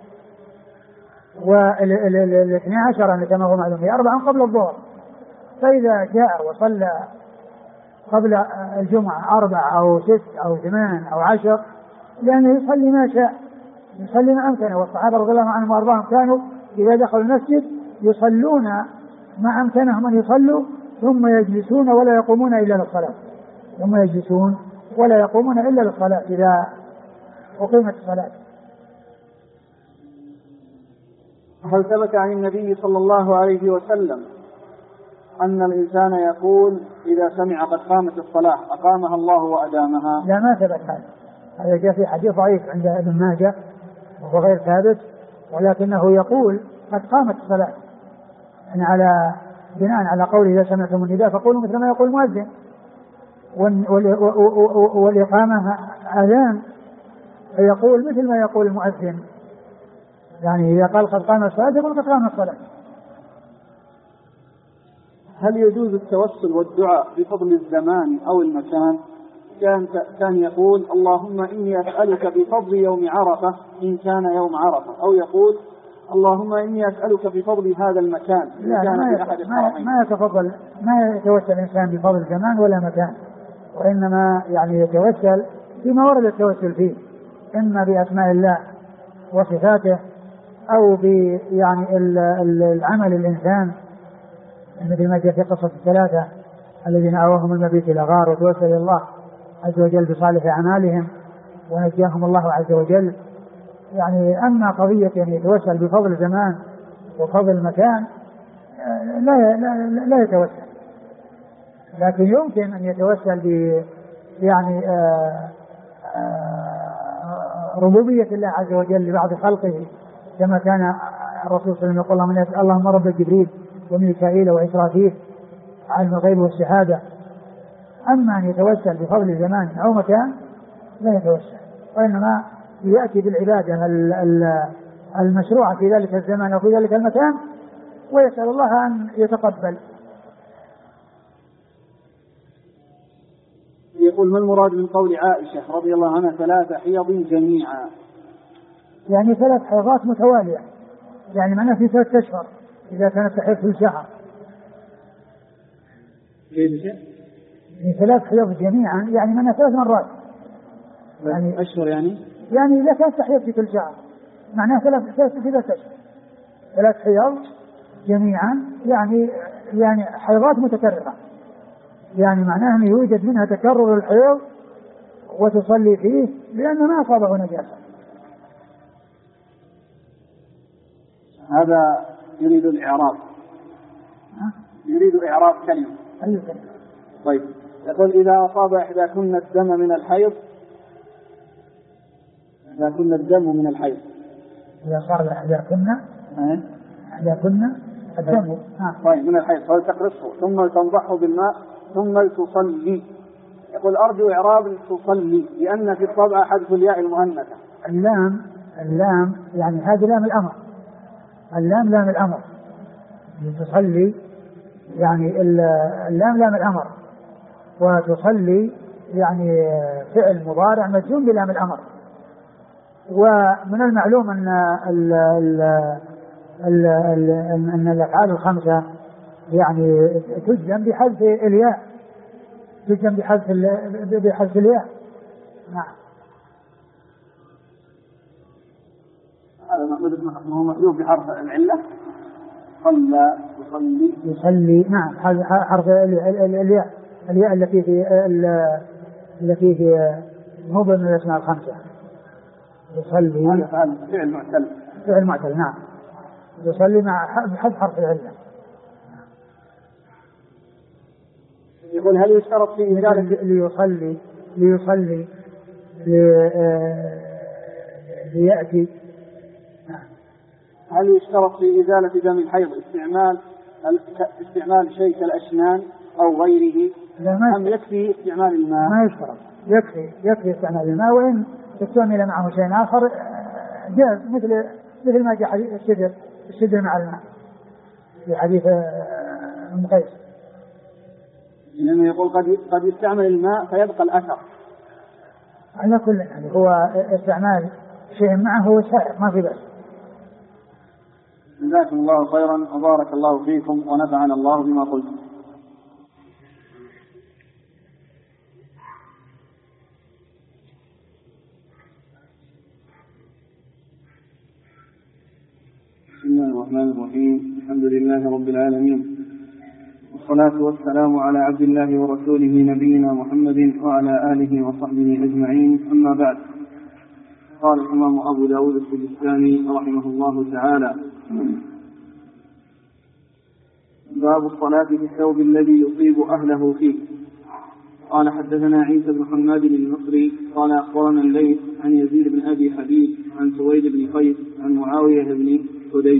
وال12 كما هو معلوم هي 4 قبل الظهر، فإذا جاء وصلى قبل الجمعة 4 أو 6 أو 8 أو 10 لأنه يصلي ما شاء، يصلي ما أمكنه. والصحابة رضي الله عنهم وأرضاهم كانوا إذا دخلوا المسجد يصلون ما أمكنهم أن يصلوا ثم يجلسون ولا يقومون إلا للصلاة، إذا أقيمت الصلاة. هل ثبت عن النبي صلى الله عليه وسلم أن الإنسان يقول إذا سمع قد قامت الصلاة أقامها الله وأدامها؟ لا ما ثبت هذا جاء في حديث ضعيف عند ابن ماجه وهو غير ثابت، ولكنه يقول قد قامت الصلاة، يعني على بناء على قوله إذا سمعتم النداء فقولوا مثل ما يقول المؤذن، والإقامة أذان فيقول مثل ما يقول المؤذن، يعني إذا قال قد قامت الصلاة يقول قد قامت الصلاة. هل يجوز التوسل والدعاء بفضل الزمان أو المكان؟ كان يقول اللهم إني أسألك بفضل يوم عرفة إن كان يوم عرفة، أو يقول اللهم إني أسألك بفضل هذا المكان إن كان في أحد الحرمين. ما يتوسل الإنسان بفضل زمان ولا مكان، وإنما يعني يتوسل فيما ورد التوسل فيه، إما بأسماء الله وصفاته أو يعني العمل الإنسان، مثل ما جاء في قصة الثلاثة الذين آواهم المبيت إلى غار وتوسل إلى الله عز وجل بصالح أعمالهم ونجاهم الله عز وجل. يعني أما قضية يعني يتوسل بفضل زمان وفضل مكان لا يتوسل، لكن يمكن أن يتوسل يعني ربوبية الله عز وجل لبعض خلقه، كما كان الرسول صلى الله عليه وسلم يقول اللهم رب جبريل وميكائيل وإسرافيل عالم الغيب والشهادة. أما أن يتوسل بفضل زمان أو مكان لا يتوسل، وإنما يأتي بالعبادة المشروعة في ذلك الزمان أو في ذلك المكان ويسأل الله أن يتقبل. يقول ما المراد من قول عائشة رضي الله عنها 3 حيض جميعا؟ يعني 3 حيضات متوالية، يعني معناه في 3 أشهر إذا كانت تحيض في الشهر، يعني 3 حيض جميعا يعني منها 3 مرات. يعني أشهر يعني إذا كانت تحيض في كل شهر معناها 3 أشهر. 3 حيض جميعا يعني حيضات متكررة، يعني معناها أن يوجد منها تكرر الحيض وتصلي فيه لأن ما أصابه نجاسة. هذا يريد الإعراب. يريد إعراب كلمة. أي كلمة؟ طيب يقول إذا أصاب إحداكن الدم من الحيض، إذا كن الدم من الحيض، إذا صار إحداكن الدم طيب من الحيض فلتقرصه ثم تنضحه بالماء ثم تصلي. يقول أرجو إعراب تصلي لأن في الطبع حذف الياء المؤنثة. اللام يعني هذا لام الأمر، اللام لام الأمر، تصلي يعني اللام لام الأمر، وتصلي يعني فعل مضارع مجزوم بلام الأمر. ومن المعلوم أن الأفعال الخمسة يعني تجزم بحذف الياء، تجزم بحذف الياء. نعم. هذا محذوف بحرف العلة. صلى يصلي. نعم حرف الياء التي في مضمن من الأسماء الخمسة. يصلي هذا فعل معتل. نعم يصلي مع حذف حرف العلة. يقول هل يشترط في إزالة ليصلي ليأتي. هل يشترط في إزالة دم الحيض استعمال شيء كالأشنان أو غيره أم يكفي استعمال الماء؟ ما يشترط، يكفي استعمال الماء، وإن استعمل معه شيء آخر جاز مثل ما جاء حديث الشدر مع الماء في حديث ابن قيس. لأنه يقول قد يستعمل الماء فيبقى الأثر. على كل يعني هو استعمال شيء معه هو سائر ما في بأس. جزاكم الله خيرا وبارك الله فيكم ونفعنا الله بما قلتم. بسم الله الرحمن الرحيم. الحمد لله رب العالمين، والصلاة والسلام على عبد الله ورسوله نبينا محمد وعلى آله وصحبه أجمعين، أما بعد. قال الإمام أبو داود السجستاني رحمه الله تعالى: باب الصلاة في الثوب الذي يصيب أهله فيه. قال حدثنا عيسى بن حماد المصري قال أخبرنا الليث عن يزيد بن أبي حبيب عن سويد بن قيس عن معاوية بن حديج.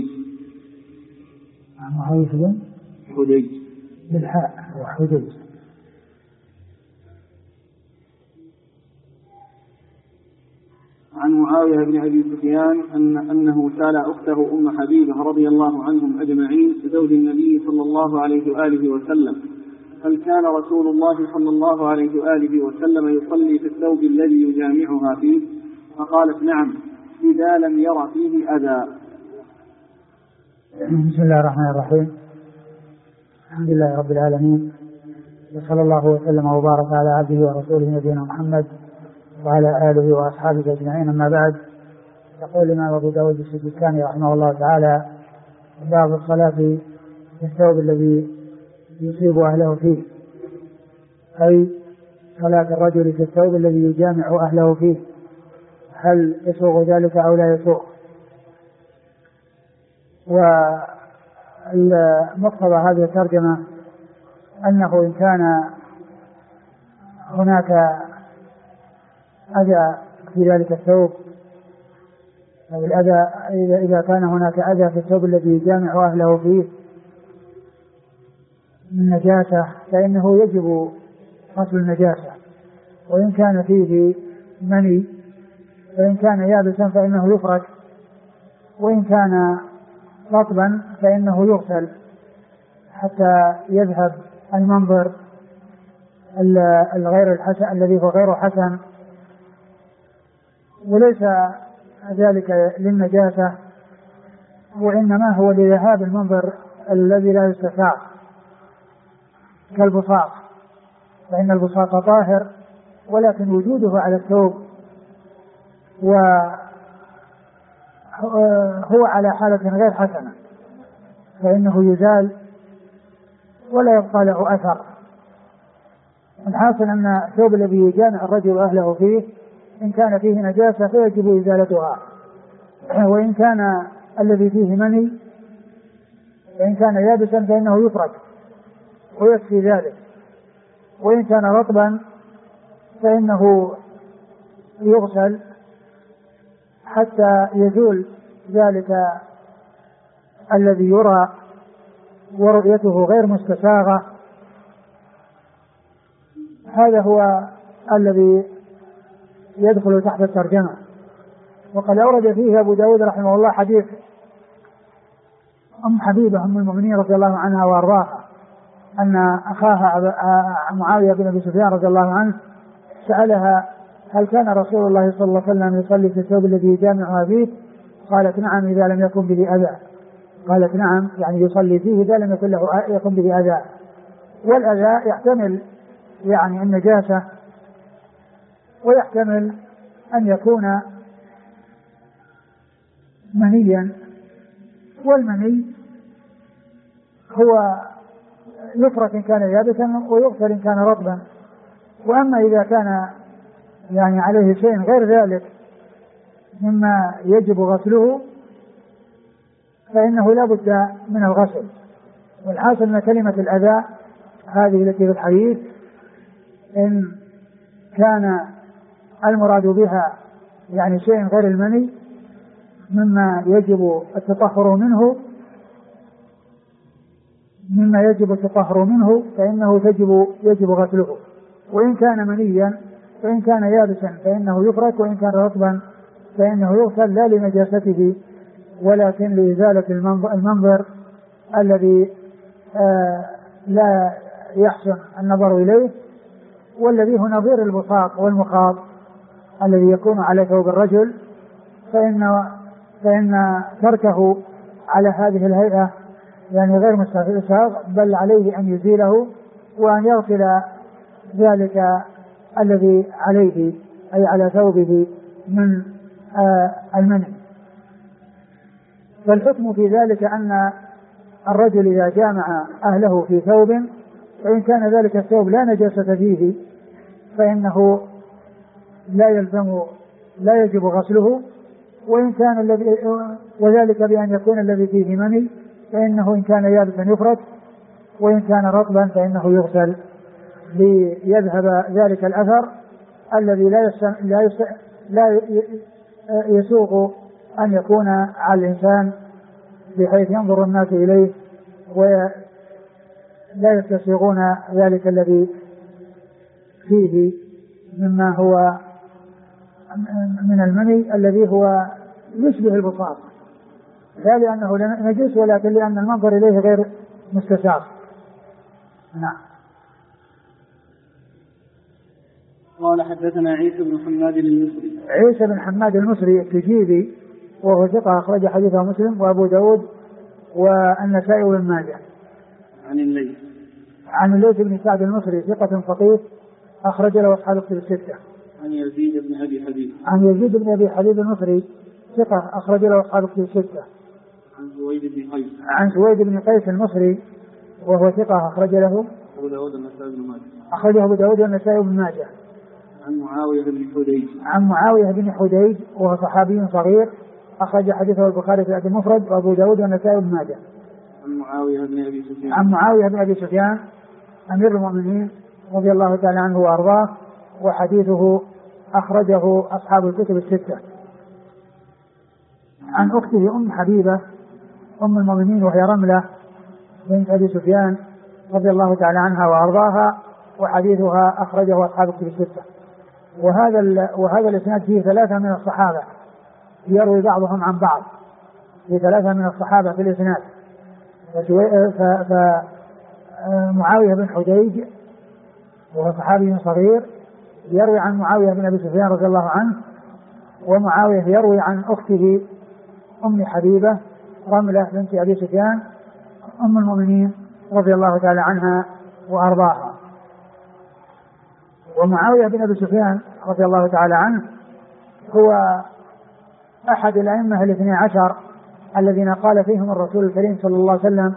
بالحاء وحديج. عن معاوية بن أبي سفيان أنه سأل أخته أم حبيبة رضي الله عنهم أجمعين زوج النبي صلى الله عليه وآله وسلم: هل كان رسول الله صلى الله عليه وآله وسلم يصلي في الثوب الذي يجامعها فيه؟ فقالت: نعم، إذا لم ير فيه أذى. بسم الله الرحمن الرحيم. الحمد لله رب العالمين، وصلى الله وسلم وبارك على عبده ورسوله نبينا محمد وعلى آله وأصحابه أجمعين، أما بعد. يقول الإمام أبو داود السجستاني رحمه الله تعالى: باب الصلاة في الثوب الذي يصيب أهله فيه، أي صلاة الرجل في الثوب الذي يجامع أهله فيه، هل يسوغ ذلك أو لا يسوغ؟ ومقتضى هذه الترجمة أنه إن كان هناك أذى في ذلك الثوب، الأذى إذا كان هناك أذى في الثوب الذي يجامع أهله فيه من نجاسة فإنه يجب غسل النجاسة، وإن كان فيه مني وإن كان يابسا فإنه يفرك، وإن كان رطبا فإنه يغسل حتى يذهب المنظر الغير الحسن الذي هو غير حسن، وليس ذلك للنجاسة وإنما هو لذهاب المنظر الذي لا يستطاع كالبصاق فإن البصاق طاهر، ولكن وجوده على الثوب وهو على حالة غير حسنة فإنه يزال ولا يبقى له أثر. الحاصل أن الثوب الذي يجامع الرجل أهله فيه إن كان فيه نجاسة فيجب إزالتها، وإن كان الذي فيه مني وإن كان يابسا فإنه يفرك ويكفي ذلك، وإن كان رطبا فإنه يغسل حتى يزول ذلك الذي يرى ورؤيته غير مستساغة. هذا هو الذي يدخل تحت الترجمة. وقد أورد فيه أبو داود رحمه الله حديث أم حبيبة أم المؤمنين رضي الله عنها وأرضاها أن أخاها معاوية بن أبي سفيان رضي الله عنه سألها هل كان رسول الله صلى الله عليه وسلم يصلي في الثوب الذي يجامعها فيه؟ قالت نعم إذا لم يكن به أذى. قالت نعم يعني يصلي فيه إذا لم يكن به أذى. والأذى يحتمل يعني النجاسة ويحتمل أن يكون منيا، والمني هو يفرك إن كان يابسا ويغسل إن كان رطبا. وأما إذا كان يعني عليه شيء غير ذلك مما يجب غسله فإنه لا بد من الغسل. والحاصل أن كلمة الأذى هذه التي في الحديث إن كان المراد بها يعني شيء غير المني مما يجب التطهر منه فإنه يجب غسله، وإن كان منيا وإن كان يابسا فإنه يفرك، وإن كان رطبا فإنه يغسل لا لنجاسته ولكن لإزالة المنظر الذي لا يحسن النظر إليه، والذي هو نظير البصاق والمخاض الذي يكون على ثوب الرجل، فإن تركه على هذه الهيئة يعني غير مستساغ، بل عليه أن يزيله وأن يغسل ذلك الذي عليه أي على ثوبه من المنع. والحكم في ذلك أن الرجل إذا جامع أهله في ثوب وإن كان ذلك الثوب لا نجاسة فيه فإنه لا يجب غسله، وإن كان وذلك بأن يكون الذي فيه مني فإنه إن كان يابسا يفرك، وإن كان رطبا فإنه يغسل ليذهب ذلك الأثر الذي لا يسوغ أن يكون على الإنسان بحيث ينظر الناس إليه ولا يستسيغون ذلك الذي فيه مما هو من المني الذي هو يشبه البصاق، لا لأنه نجس ولكن لأن المنظر إليه غير مستساغ. نعم. قال حدثنا عيسى بن حماد المصري. عيسى بن حماد المصري التجيبي وهو ثقة أخرج حديثه مسلم وأبو داود والنسائي وابن ماجه. عن الليث بن سعد المصري ثقة فقيه أخرج له أصحاب الكتب الستة. عن يزيد بن أبي حبيب المصري ثقة أخرج له أصحاب الكتب الستة. عن سويد بن قيس المصري وهو ثقة أخرج له أبو داود والنسائي وابن ماجه. أخرجه أبو داود والنسائي وابن ماجه. عن معاوية بن حديج وهو صحابي صغير أخرج حديثه البخاري في الأدب المفرد وأبو داود والنسائي وابن ماجه. عن معاوية بن أبي سفيان أمير المؤمنين رضي الله تعالى عنه وأرضاه، وحديثه أخرجه أصحاب الكتب الستة. عن أخته أم حبيبة أم المؤمنين وهي رملة بنت أبي سفيان رضي الله تعالى عنها وأرضاها، وحديثها أخرجه أصحاب الكتب الستة. وهذا الإسناد فيه ثلاثة من الصحابة يروي بعضهم عن بعض، في ثلاثة من الصحابة في الإسناد. فمعاوية بن حديج وهو صحابي صغير يروي عن معاوية بن أبي سفيان رضي الله عنه، ومعاوية يروي عن أخته أم حبيبة رملة بنت أبي سفيان أم المؤمنين رضي الله تعالى عنها وأرضاها. ومعاوية بن أبي سفيان رضي الله تعالى عنه هو أحد الأئمة 12 الذين قال فيهم الرسول الكريم صلى الله عليه وسلم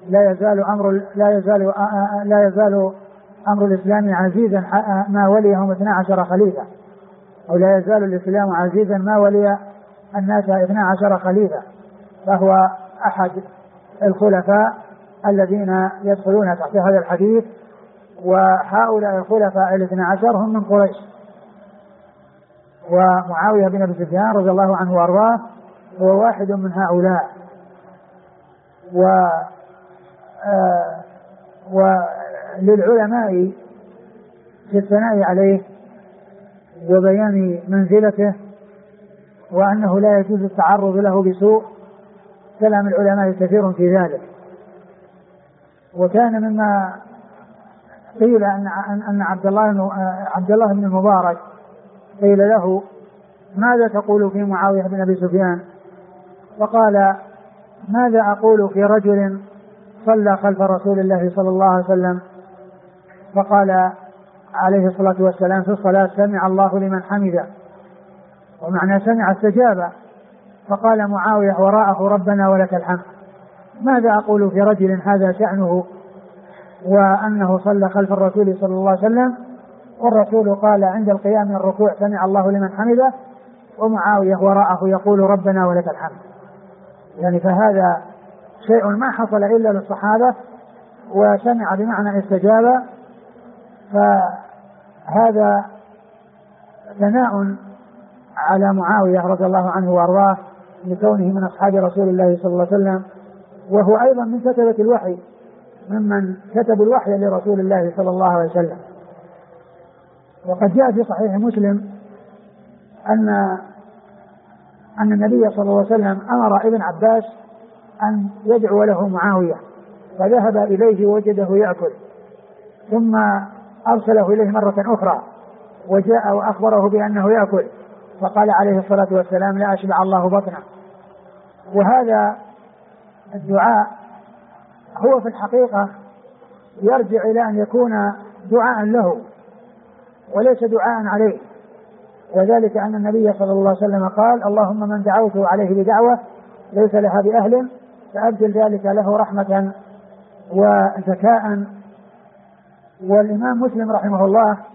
لا يزال أمر الإسلام عزيزا ما وليهم 12 خليفة، أو لا يزال الإسلام عزيزا ما ولي الناس 12 خليفة، فهو أحد الخلفاء الذين يدخلون تحت هذا الحديث. وهؤلاء الخلفاء 12 هم من قريش، ومعاوية بن أبي سفيان رضي الله عنه وأرضاه هو واحد من هؤلاء. وللعلماء في الثناء عليه وبيان منزلته وأنه لا يجوز التعرض له بسوء كلام العلماء كثير في ذلك. وكان مما قيل أن عبد الله بن المبارك قيل له ماذا تقول في معاوية بن أبي سفيان؟ فقال ماذا أقول في رجل صلى خلف رسول الله صلى الله عليه وسلم فقال عليه الصلاة والسلام في الصلاة سمع الله لمن حمده، ومعنى سمع استجاب، فقال معاوية وراءه ربنا ولك الحمد. ماذا أقول في رجل هذا شأنه وأنه صلى خلف الرسول صلى الله عليه وسلم والرسول قال عند القيام من الركوع سمع الله لمن حمده، ومعاوية وراءه يقول ربنا ولك الحمد؟ يعني فهذا شيء ما حصل إلا للصحابة، وسمع بمعنى استجاب، فهذا ثناء على معاوية رضي الله عنه وأرضاه لكونه من أصحاب رسول الله صلى الله عليه وسلم، وهو أيضا من كتبة الوحي، ممن كتبوا الوحي لرسول الله صلى الله عليه وسلم. وقد جاء في صحيح مسلم أن النبي صلى الله عليه وسلم أمر ابن عباس أن يدعو له معاوية، فذهب إليه ووجده يأكل، ثم أرسله إليه مرة أخرى وجاء وأخبره بأنه يأكل، فقال عليه الصلاة والسلام لا أشبع الله بطنه. وهذا الدعاء هو في الحقيقة يرجع إلى أن يكون دعاء له وليس دعاء عليه، وذلك أن النبي صلى الله عليه وسلم قال اللهم من دعوته عليه بدعوة ليس لها بأهل فأبدل ذلك له رحمة وذكاء. والإمام مسلم رحمه الله